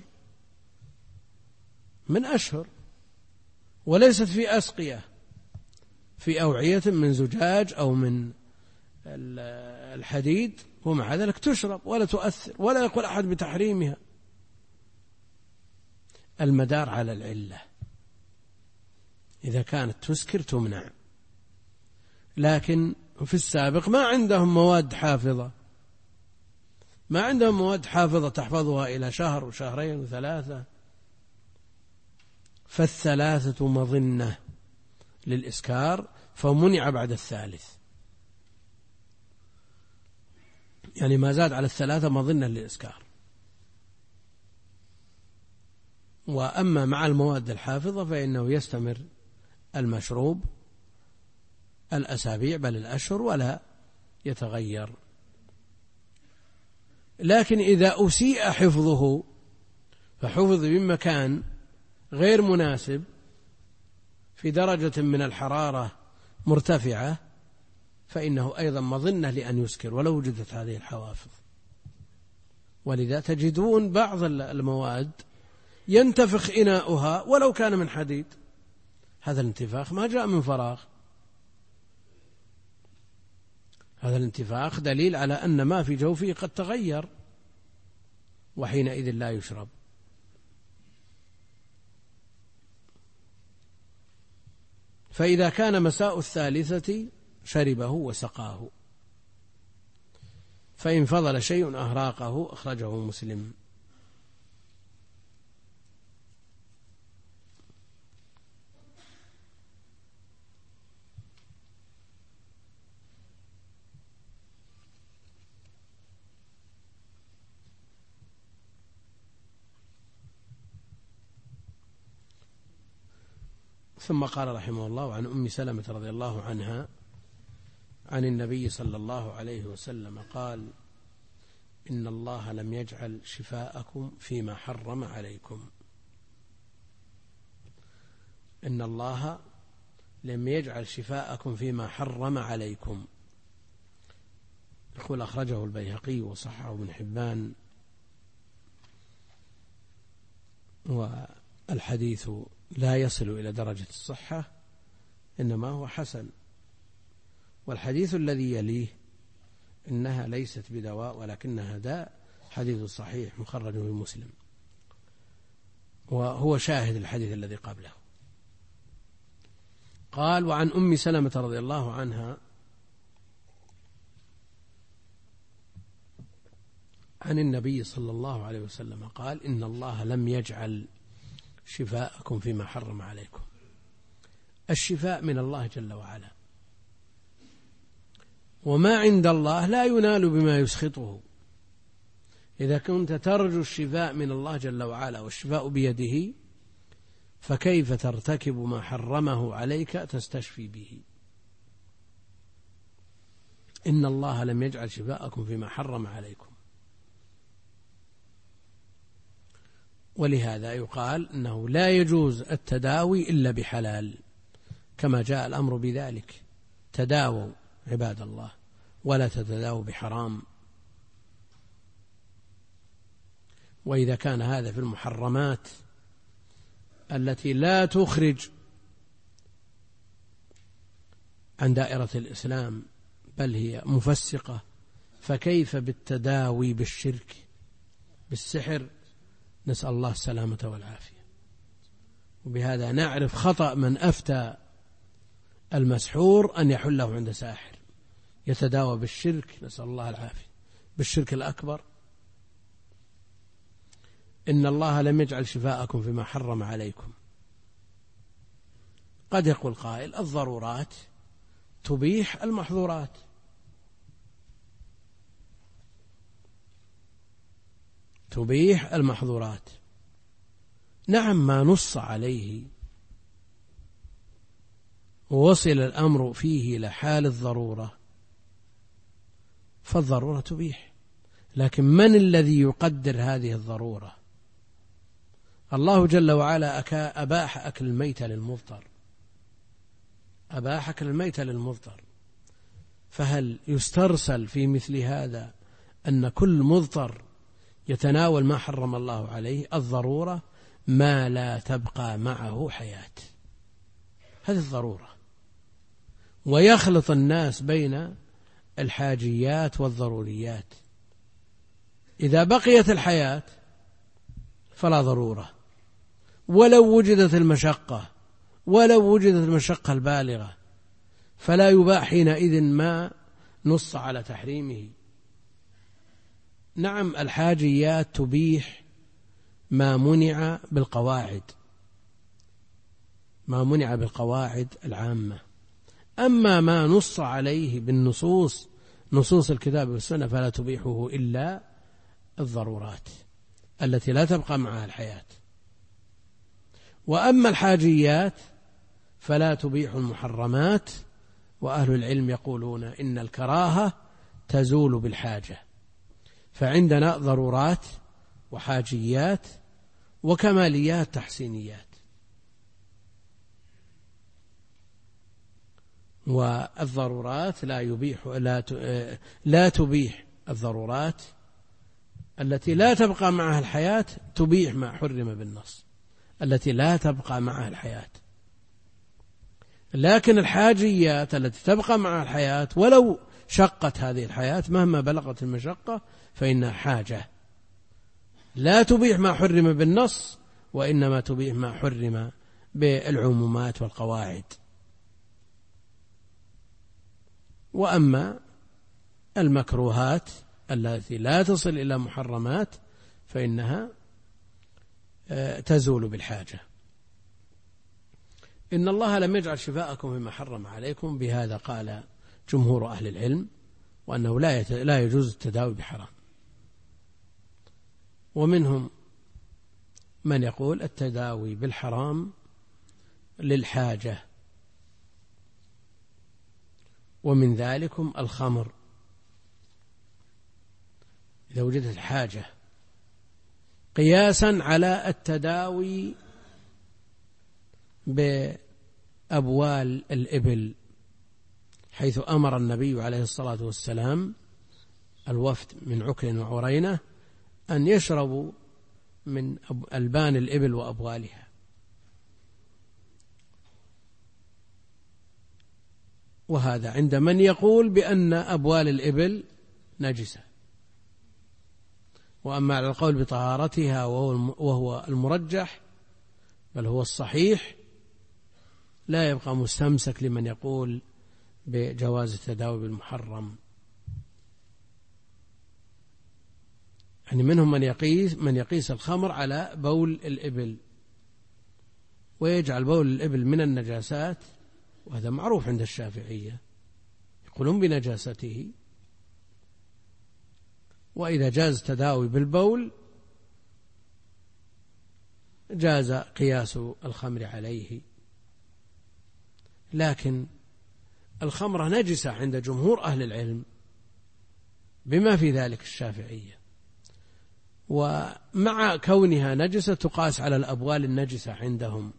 أشهر وليست في أسقية، في أوعية من زجاج أو من الحديد، ومع ذلك تشرب ولا تؤثر، ولا يقول أحد بتحريمها. المدار على العلة، إذا كانت تسكر تمنع. لكن في السابق ما عندهم مواد حافظة، ما عندهم مواد حافظة تحفظها إلى شهر وشهرين وثلاثة، فالثلاثة مظنة للإسكار فمنع بعد الثالث، يعني ما زاد على الثلاثة مظنة للإسكار. وأما مع المواد الحافظة فإنه يستمر المشروب الأسابيع بل الأشهر ولا يتغير. لكن إذا أسيء حفظه فحفظ بمكان غير مناسب في درجة من الحرارة مرتفعة فإنه أيضا مظنة لأن يسكر ولو وجدت هذه الحوافظ. ولذا تجدون بعض المواد ينتفخ إناؤها ولو كان من حديد، هذا الانتفاخ ما جاء من فراغ، هذا الانتفاخ دليل على أن ما في جوفه قد تغير، وحينئذ لا يشرب. فإذا كان مساء الثالثة شربه وسقاه، فإن فضل شيء أهراقه. أخرجه مسلم. ثم قال رحمه الله: عن أم سلمة رضي الله عنها عن النبي صلى الله عليه وسلم قال: إن الله لم يجعل شفاءكم فيما حرم عليكم. إن الله لم يجعل شفاءكم فيما حرم عليكم. يقول: أخرجه البيهقي وصححه ابن حبان، والحديث لا يصل إلى درجة الصحة، إنما هو حسن. والحديث الذي يليه إنها ليست بدواء ولكنها داء حديث صحيح مخرج في مسلم، وهو شاهد الحديث الذي قبله. قال: وعن أم سلمة رضي الله عنها عن النبي صلى الله عليه وسلم قال: إن الله لم يجعل شفاءكم فيما حرم عليكم. الشفاء من الله جل وعلا، وما عند الله لا ينال بما يسخطه. إذا كنت ترجو الشفاء من الله جل وعلا والشفاء بيده، فكيف ترتكب ما حرمه عليك تستشفي به؟ إن الله لم يجعل شفاءكم فيما حرم عليكم. ولهذا يقال إنه لا يجوز التداوي إلا بحلال، كما جاء الأمر بذلك: تداووا عباد الله ولا تتداووا بحرام. وإذا كان هذا في المحرمات التي لا تخرج عن دائرة الإسلام بل هي مفسقة، فكيف بالتداوي بالشرك بالسحر؟ نسأل الله السلامة والعافية. وبهذا نعرف خطأ من أفتى المسحور أن يحله عند ساحر يتداوى بالشرك، نسأل الله العافية، بالشرك الأكبر. إن الله لم يجعل شفاءكم فيما حرم عليكم. قد يقول قائل الضرورات تبيح المحظورات. تبيح المحظورات. نعم، ما نص عليه ووصل الأمر فيه إلى حال الضرورة فالضرورة تبيح، لكن من الذي يقدر هذه الضرورة؟ الله جل وعلا أباح أكل الميتة للمضطر، أباح أكل الميتة للمضطر، فهل يسترسل في مثل هذا أن كل مضطر يتناول ما حرم الله عليه؟ الضرورة ما لا تبقى معه حياة، هذه الضرورة. ويخلط الناس بين الحاجيات والضروريات. إذا بقيت الحياة فلا ضرورة، ولو وجدت المشقة، ولو وجدت المشقة البالغة، فلا يباح حينئذ ما نص على تحريمه. نعم، الحاجيات تبيح ما منع بالقواعد، ما منع بالقواعد العامة. أما ما نص عليه بالنصوص، نصوص الكتاب والسنة، فلا تبيحه إلا الضرورات التي لا تبقى معها الحياة. وأما الحاجيات فلا تبيح المحرمات، وأهل العلم يقولون إن الكراهة تزول بالحاجة. فعندنا ضرورات وحاجيات وكماليات تحسينيات. والضرورات لا تبيح الضرورات التي لا تبقى معها الحياة، تبيح ما حرم بالنص التي لا تبقى معها الحياة. لكن الحاجيات التي تبقى معها الحياة ولو شقت هذه الحياة، مهما بلغت المشقة فإنها حاجة، لا تبيح ما حرم بالنص، وإنما تبيح ما حرم بالعمومات والقواعد. وأما المكروهات التي لا تصل إلى محرمات فإنها تزول بالحاجة. إن الله لم يجعل شفاءكم فيما حرم عليكم، بهذا قال جمهور أهل العلم، وأنه لا يجوز التداوي بحرام. ومنهم من يقول التداوي بالحرام للحاجة، ومن ذلكم الخمر إذا وجدت الحاجة، قياسا على التداوي بأبوال الإبل، حيث أمر النبي عليه الصلاة والسلام الوفد من عكر وعرينة أن يشربوا من ألبان الإبل وأبوالها. وهذا عند من يقول بأن أبوال الإبل نجسة. وأما على القول بطهارتها وهو المرجح بل هو الصحيح، لا يبقى مستمسك لمن يقول بجواز التداوي بالمحرم. يعني منهم من يقيس الخمر على بول الإبل، ويجعل بول الإبل من النجاسات، وهذا معروف عند الشافعية، يقولون بنجاسته. وإذا جاز التداوي بالبول جاز قياس الخمر عليه. لكن الخمرة نجسة عند جمهور أهل العلم بما في ذلك الشافعية، ومع كونها نجسة تقاس على الأبوال النجسة عندهم.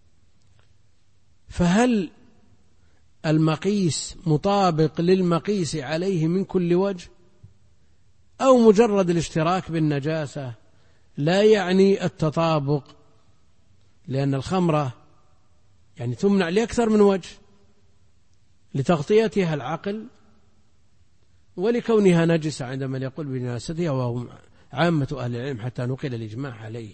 فهل المقيس مطابق للمقيس عليه من كل وجه، أو مجرد الاشتراك بالنجاسة لا يعني التطابق؟ لأن الخمرة يعني تمنع لأكثر من وجه، لتغطيتها العقل، ولكونها نجسة عند من يقول بنجاستها، وهم عامة أهل العلم حتى نقل الإجماع عليه.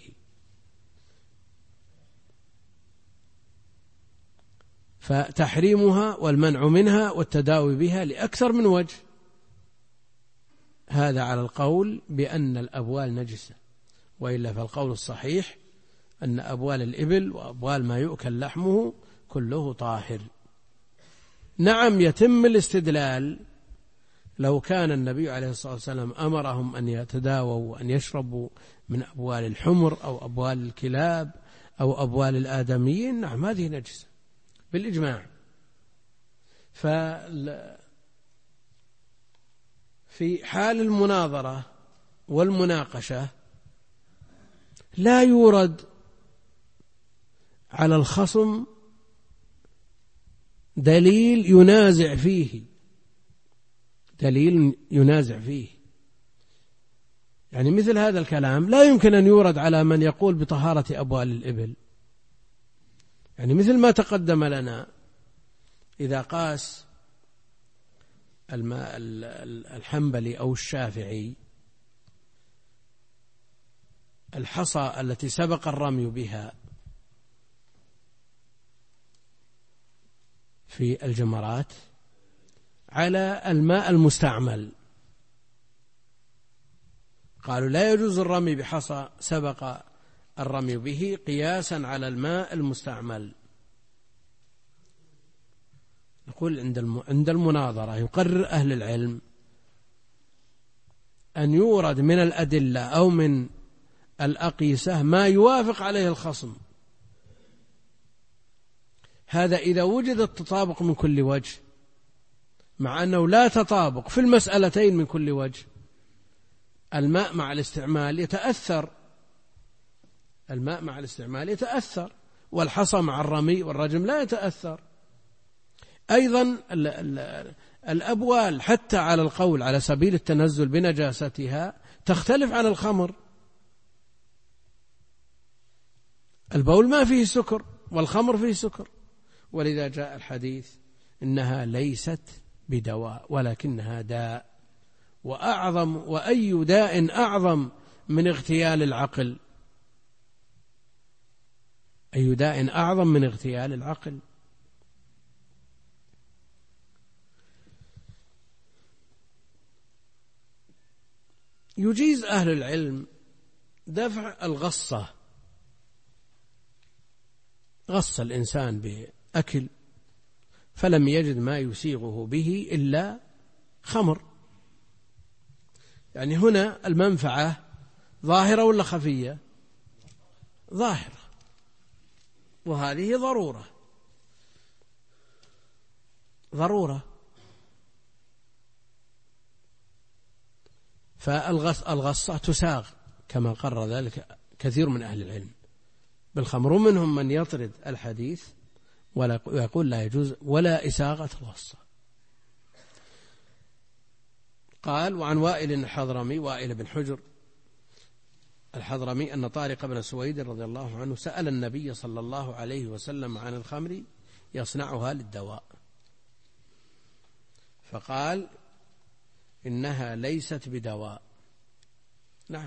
فتحريمها والمنع منها والتداوي بها لأكثر من وجه، هذا على القول بأن الأبوال نجسة، وإلا فالقول الصحيح أن أبوال الإبل وأبوال ما يؤكل لحمه كله طاهر. نعم يتم الاستدلال لو كان النبي عليه الصلاة والسلام أمرهم أن يتداووا وأن يشربوا من أبوال الحمر أو أبوال الكلاب أو أبوال الآدميين، نعم هذه نجسة بالإجماع. في حال المناظرة والمناقشة لا يورد على الخصم دليل ينازع فيه، يعني مثل هذا الكلام لا يمكن أن يورد على من يقول بطهارة أبوال الإبل. يعني مثل ما تقدم لنا إذا قاس الحنبلي أو الشافعي الحصى التي سبق الرمي بها في الجمرات على الماء المستعمل، قالوا لا يجوز الرمي بحصى سبق الرمي به قياسا على الماء المستعمل. نقول عند المناظرة يقرر أهل العلم أن يورد من الأدلة أو من الأقيسة ما يوافق عليه الخصم. هذا إذا وجد التطابق من كل وجه، مع أنه لا تطابق في المسألتين من كل وجه. الماء مع الاستعمال يتأثر، والحصى مع الرمي والرجم لا يتأثر. أيضا الأبوال حتى على القول على سبيل التنزل بنجاستها تختلف عن الخمر. البول ما فيه سكر والخمر فيه سكر، ولذا جاء الحديث إنها ليست بدواء ولكنها داء، وأي داء أعظم من اغتيال العقل؟ أي داء أعظم من اغتيال العقل؟ يجيز أهل العلم دفع الغصة، غص الإنسان بأكل فلم يجد ما يسيغه به إلا خمر، يعني هنا المنفعة ظاهرة ولا خفية؟ ظاهرة، وهذه ضرورة. فالغصة تساغ كما قرر ذلك كثير من أهل العلم بالخمر، ومنهم من يطرد الحديث ويقول لا يجوز ولا إساغة الغصة. قال: وعن وائل بن حجر الحضرمي أن طارق بن سويد رضي الله عنه سأل النبي صلى الله عليه وسلم عن الخمر يصنعها للدواء، فقال: إنها ليست بدواء. نعم،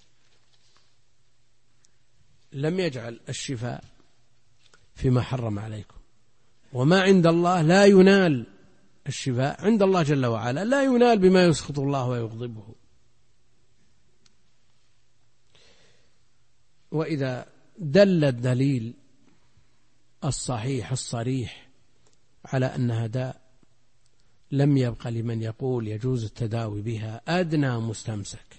لم يجعل الشفاء فيما حرم عليكم، وما عند الله لا ينال الشفاء عند الله جل وعلا، لا ينال بما يسخط الله ويغضبه. وإذا دل الدليل الصحيح الصريح على أنها داء لم يبق لمن يقول يجوز التداوي بها أدنى مستمسك،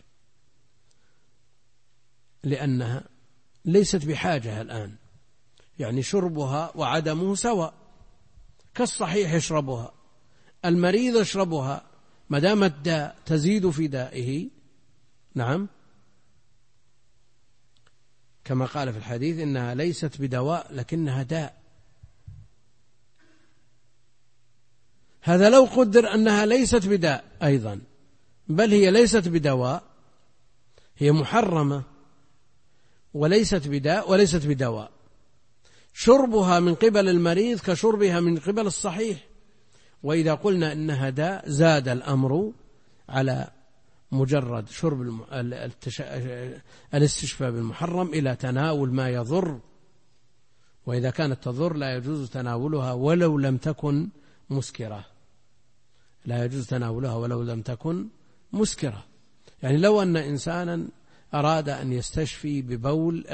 لأنها ليست بحاجة الآن، يعني شربها وعدمه سواء، كالصحيح يشربها، المريض يشربها، ما دام الداء تزيد في دائه. نعم، كما قال في الحديث إنها ليست بدواء لكنها داء. هذا لو قدر أنها ليست بداء أيضا، بل هي ليست بدواء، هي محرمة وليست بداء وليست بدواء، شربها من قبل المريض كشربها من قبل الصحيح. وإذا قلنا إنها داء زاد الأمر على مجرد شرب الاستشفاء بالمحرم إلى تناول ما يضر، وإذا كانت تضر لا يجوز تناولها ولو لم تكن مسكرة، لا يجوز تناولها ولو لم تكن مسكرة. يعني لو أن إنسانا أراد أن يستشفي ببول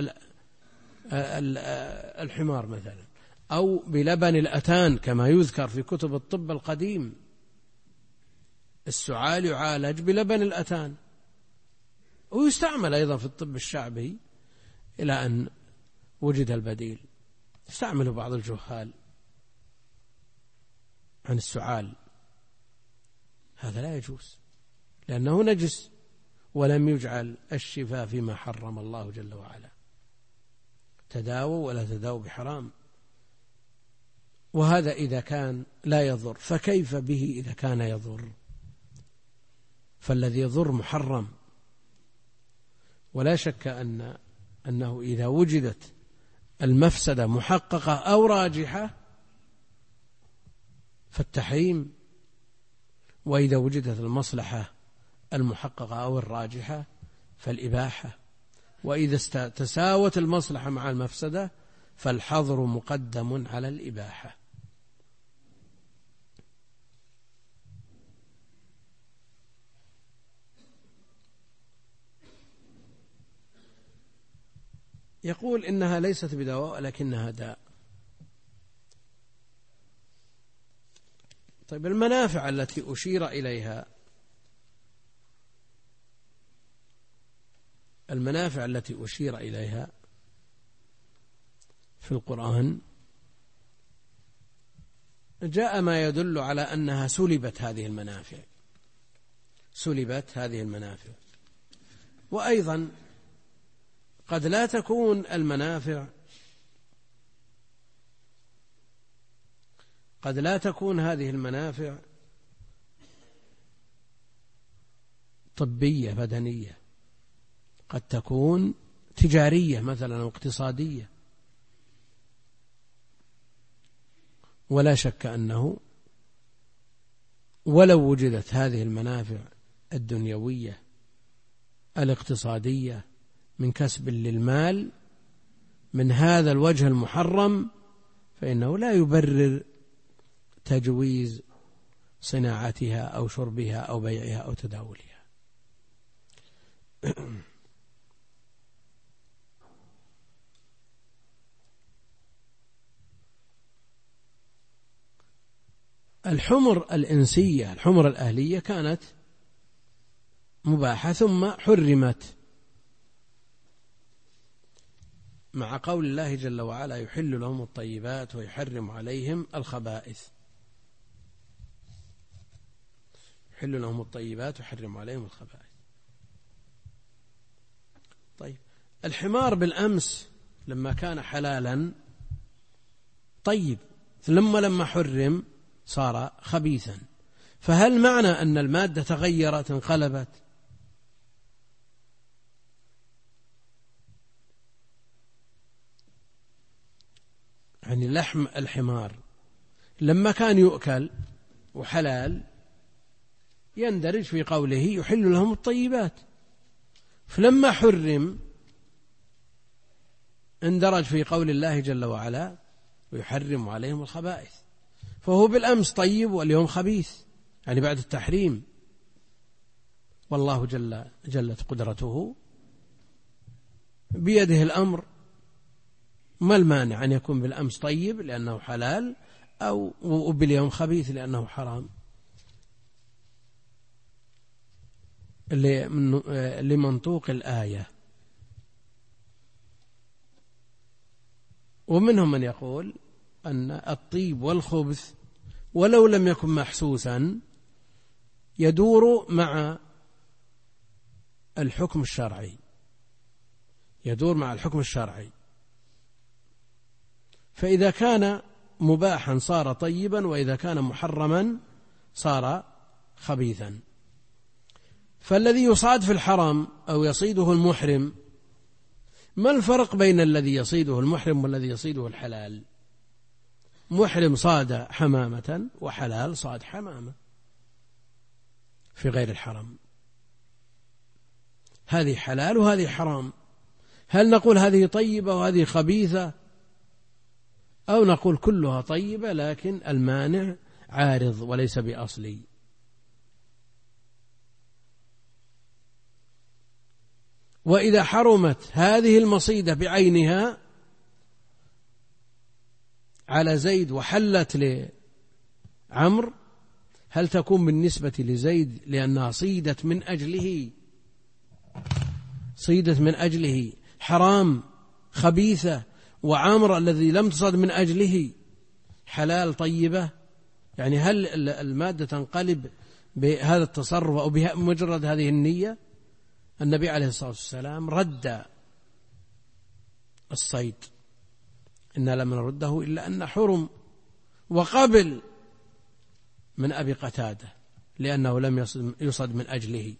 الحمار مثلا، أو بلبن الأتان كما يذكر في كتب الطب القديم، السعال يعالج بلبن الأتان، ويستعمل أيضا في الطب الشعبي إلى أن وجد البديل. يستعمل بعض الجهال عن السعال، هذا لا يجوز لأنه نجس، ولم يجعل الشفاء فيما حرم الله جل وعلا. تداووا ولا تداووا بحرام. وهذا إذا كان لا يضر، فكيف به إذا كان يضر؟ فالذي يضر محرم. ولا شك أنه إذا وجدت المفسدة محققة أو راجحة فالتحريم، وإذا وجدت المصلحة المحققة أو الراجحة فالإباحة، وإذا تساوت المصلحة مع المفسدة فالحظر مقدم على الإباحة. يقول إنها ليست بدواء ولكنها داء. طيب المنافع التي أشير إليها، المنافع التي أشير إليها في القرآن جاء ما يدل على أنها سلبت هذه المنافع، سلبت هذه المنافع. وأيضا قد لا تكون المنافع، قد لا تكون هذه المنافع طبية بدنية، قد تكون تجارية مثلا أو اقتصادية. ولا شك أنه ولو وجدت هذه المنافع الدنيوية الاقتصادية من كسب للمال من هذا الوجه المحرم، فإنه لا يبرر تجويز صناعتها أو شربها أو بيعها أو تداولها. الحمر الإنسية، الحمر الأهلية كانت مباحة ثم حرمت مع قول الله جل وعلا يحل لهم الطيبات ويحرم عليهم الخبائث. يحل لهم الطيبات ويحرم عليهم الخبائث. طيب الحمار بالأمس لما كان حلالا طيب، لما حرم صار خبيثا، فهل معنى أن المادة تغيرت انقلبت؟ يعني لحم الحمار لما كان يؤكل وحلال يندرج في قوله يحل لهم الطيبات، فلما حرم اندرج في قول الله جل وعلا ويحرم عليهم الخبائث، فهو بالأمس طيب واليوم خبيث، يعني بعد التحريم. والله جلت قدرته بيده الأمر، ما المانع أن يكون بالأمس طيب لأنه حلال أو باليوم خبيث لأنه حرام؟ لمنطوق الآية. ومنهم من يقول أن الطيب والخبث ولو لم يكن محسوسا يدور مع الحكم الشرعي، يدور مع الحكم الشرعي، فإذا كان مباحا صار طيبا، وإذا كان محرما صار خبيثا. فالذي يصاد في الحرام أو يصيده المحرم، ما الفرق بين الذي يصيده المحرم والذي يصيده الحلال؟ محرم صاد حمامة وحلال صاد حمامة في غير الحرم، هذه حلال وهذه حرام. هل نقول هذه طيبة وهذه خبيثة، أو نقول كلها طيبة لكن المانع عارض وليس بأصلي؟ وإذا حرمت هذه المصيدة بعينها على زيد وحلت لعمرو، هل تكون بالنسبة لزيد لأنها صيدت من أجله حرام خبيثة، وعمرو الذي لم تصد من أجله حلال طيبة؟ يعني هل المادة تنقلب بهذا التصرف أو بمجرد هذه النية؟ النبي عليه الصلاة والسلام رد الصيد، إنا لم نرده إلا أن حرم، وقبل من أبي قتادة لأنه لم يصد من أجله.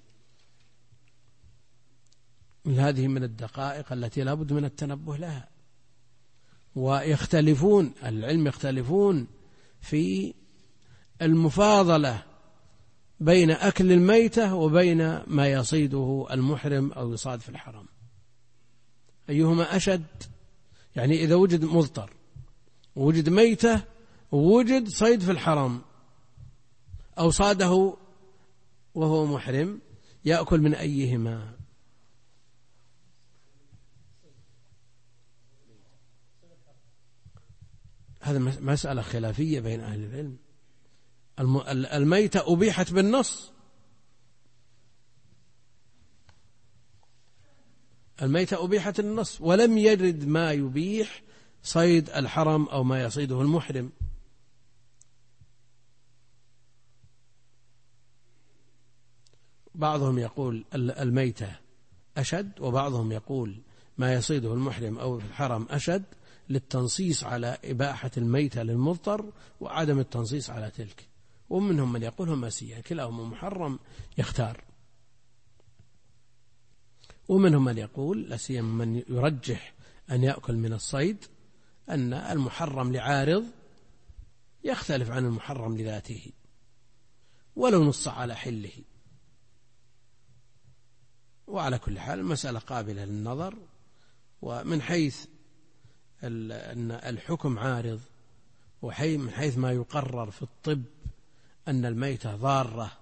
هذه من الدقائق التي لا بد من التنبه لها. ويختلفون العلم، يختلفون في المفاضلة بين أكل الميتة وبين ما يصيده المحرم أو يصاد في الحرم، أيهما أشد؟ يعني إذا وجد مضطر ووجد ميتة ووجد صيد في الحرم أو صاده وهو محرم، يأكل من أيهما؟ هذا مسألة خلافية بين أهل العلم. الميتة أبيحت بالنص، الميتة أبيحت النص، ولم يرد ما يبيح صيد الحرم أو ما يصيده المحرم. بعضهم يقول الميتة أشد، وبعضهم يقول ما يصيده المحرم أو في الحرم أشد، للتنصيص على إباحة الميتة للمضطر وعدم التنصيص على تلك. ومنهم من يقول هما سيئة كلاهما محرم يختار، ومنهم من يقول لا سيما من يرجح أن يأكل من الصيد أن المحرم لعارض يختلف عن المحرم لذاته ولو نص على حله. وعلى كل حال المسألة قابلة للنظر. ومن حيث أن الحكم عارض، ومن حيث ما يقرر في الطب أن الميتة ضارة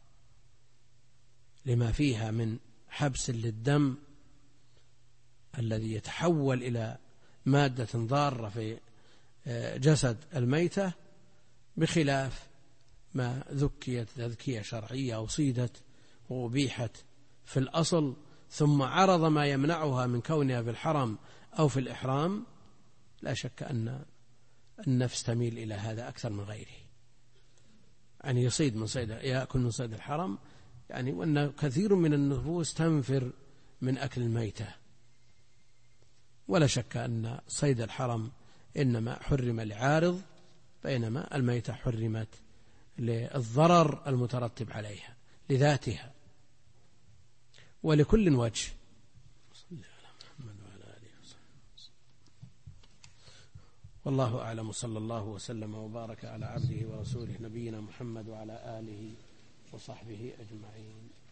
لما فيها من حبس للدم الذي يتحول إلى مادة ضارة في جسد الميتة، بخلاف ما ذكيت تذكية شرعية أو صيدت وأبيحت في الأصل ثم عرض ما يمنعها من كونها في الحرم أو في الإحرام. لا شك أن النفس تميل إلى هذا أكثر من غيره، يعني يصيد من صيد، يأكل من صيد الحرم، يعني وأن كثير من النفوس تنفر من أكل الميتة. ولا شك أن صيد الحرم إنما حرم لعارض، بينما الميتة حرمت للضرر المترتب عليها لذاتها. ولكل وجه. والله أعلم، صلى الله وسلم وبارك على عبده ورسوله نبينا محمد وعلى آله وصحبه أجمعين.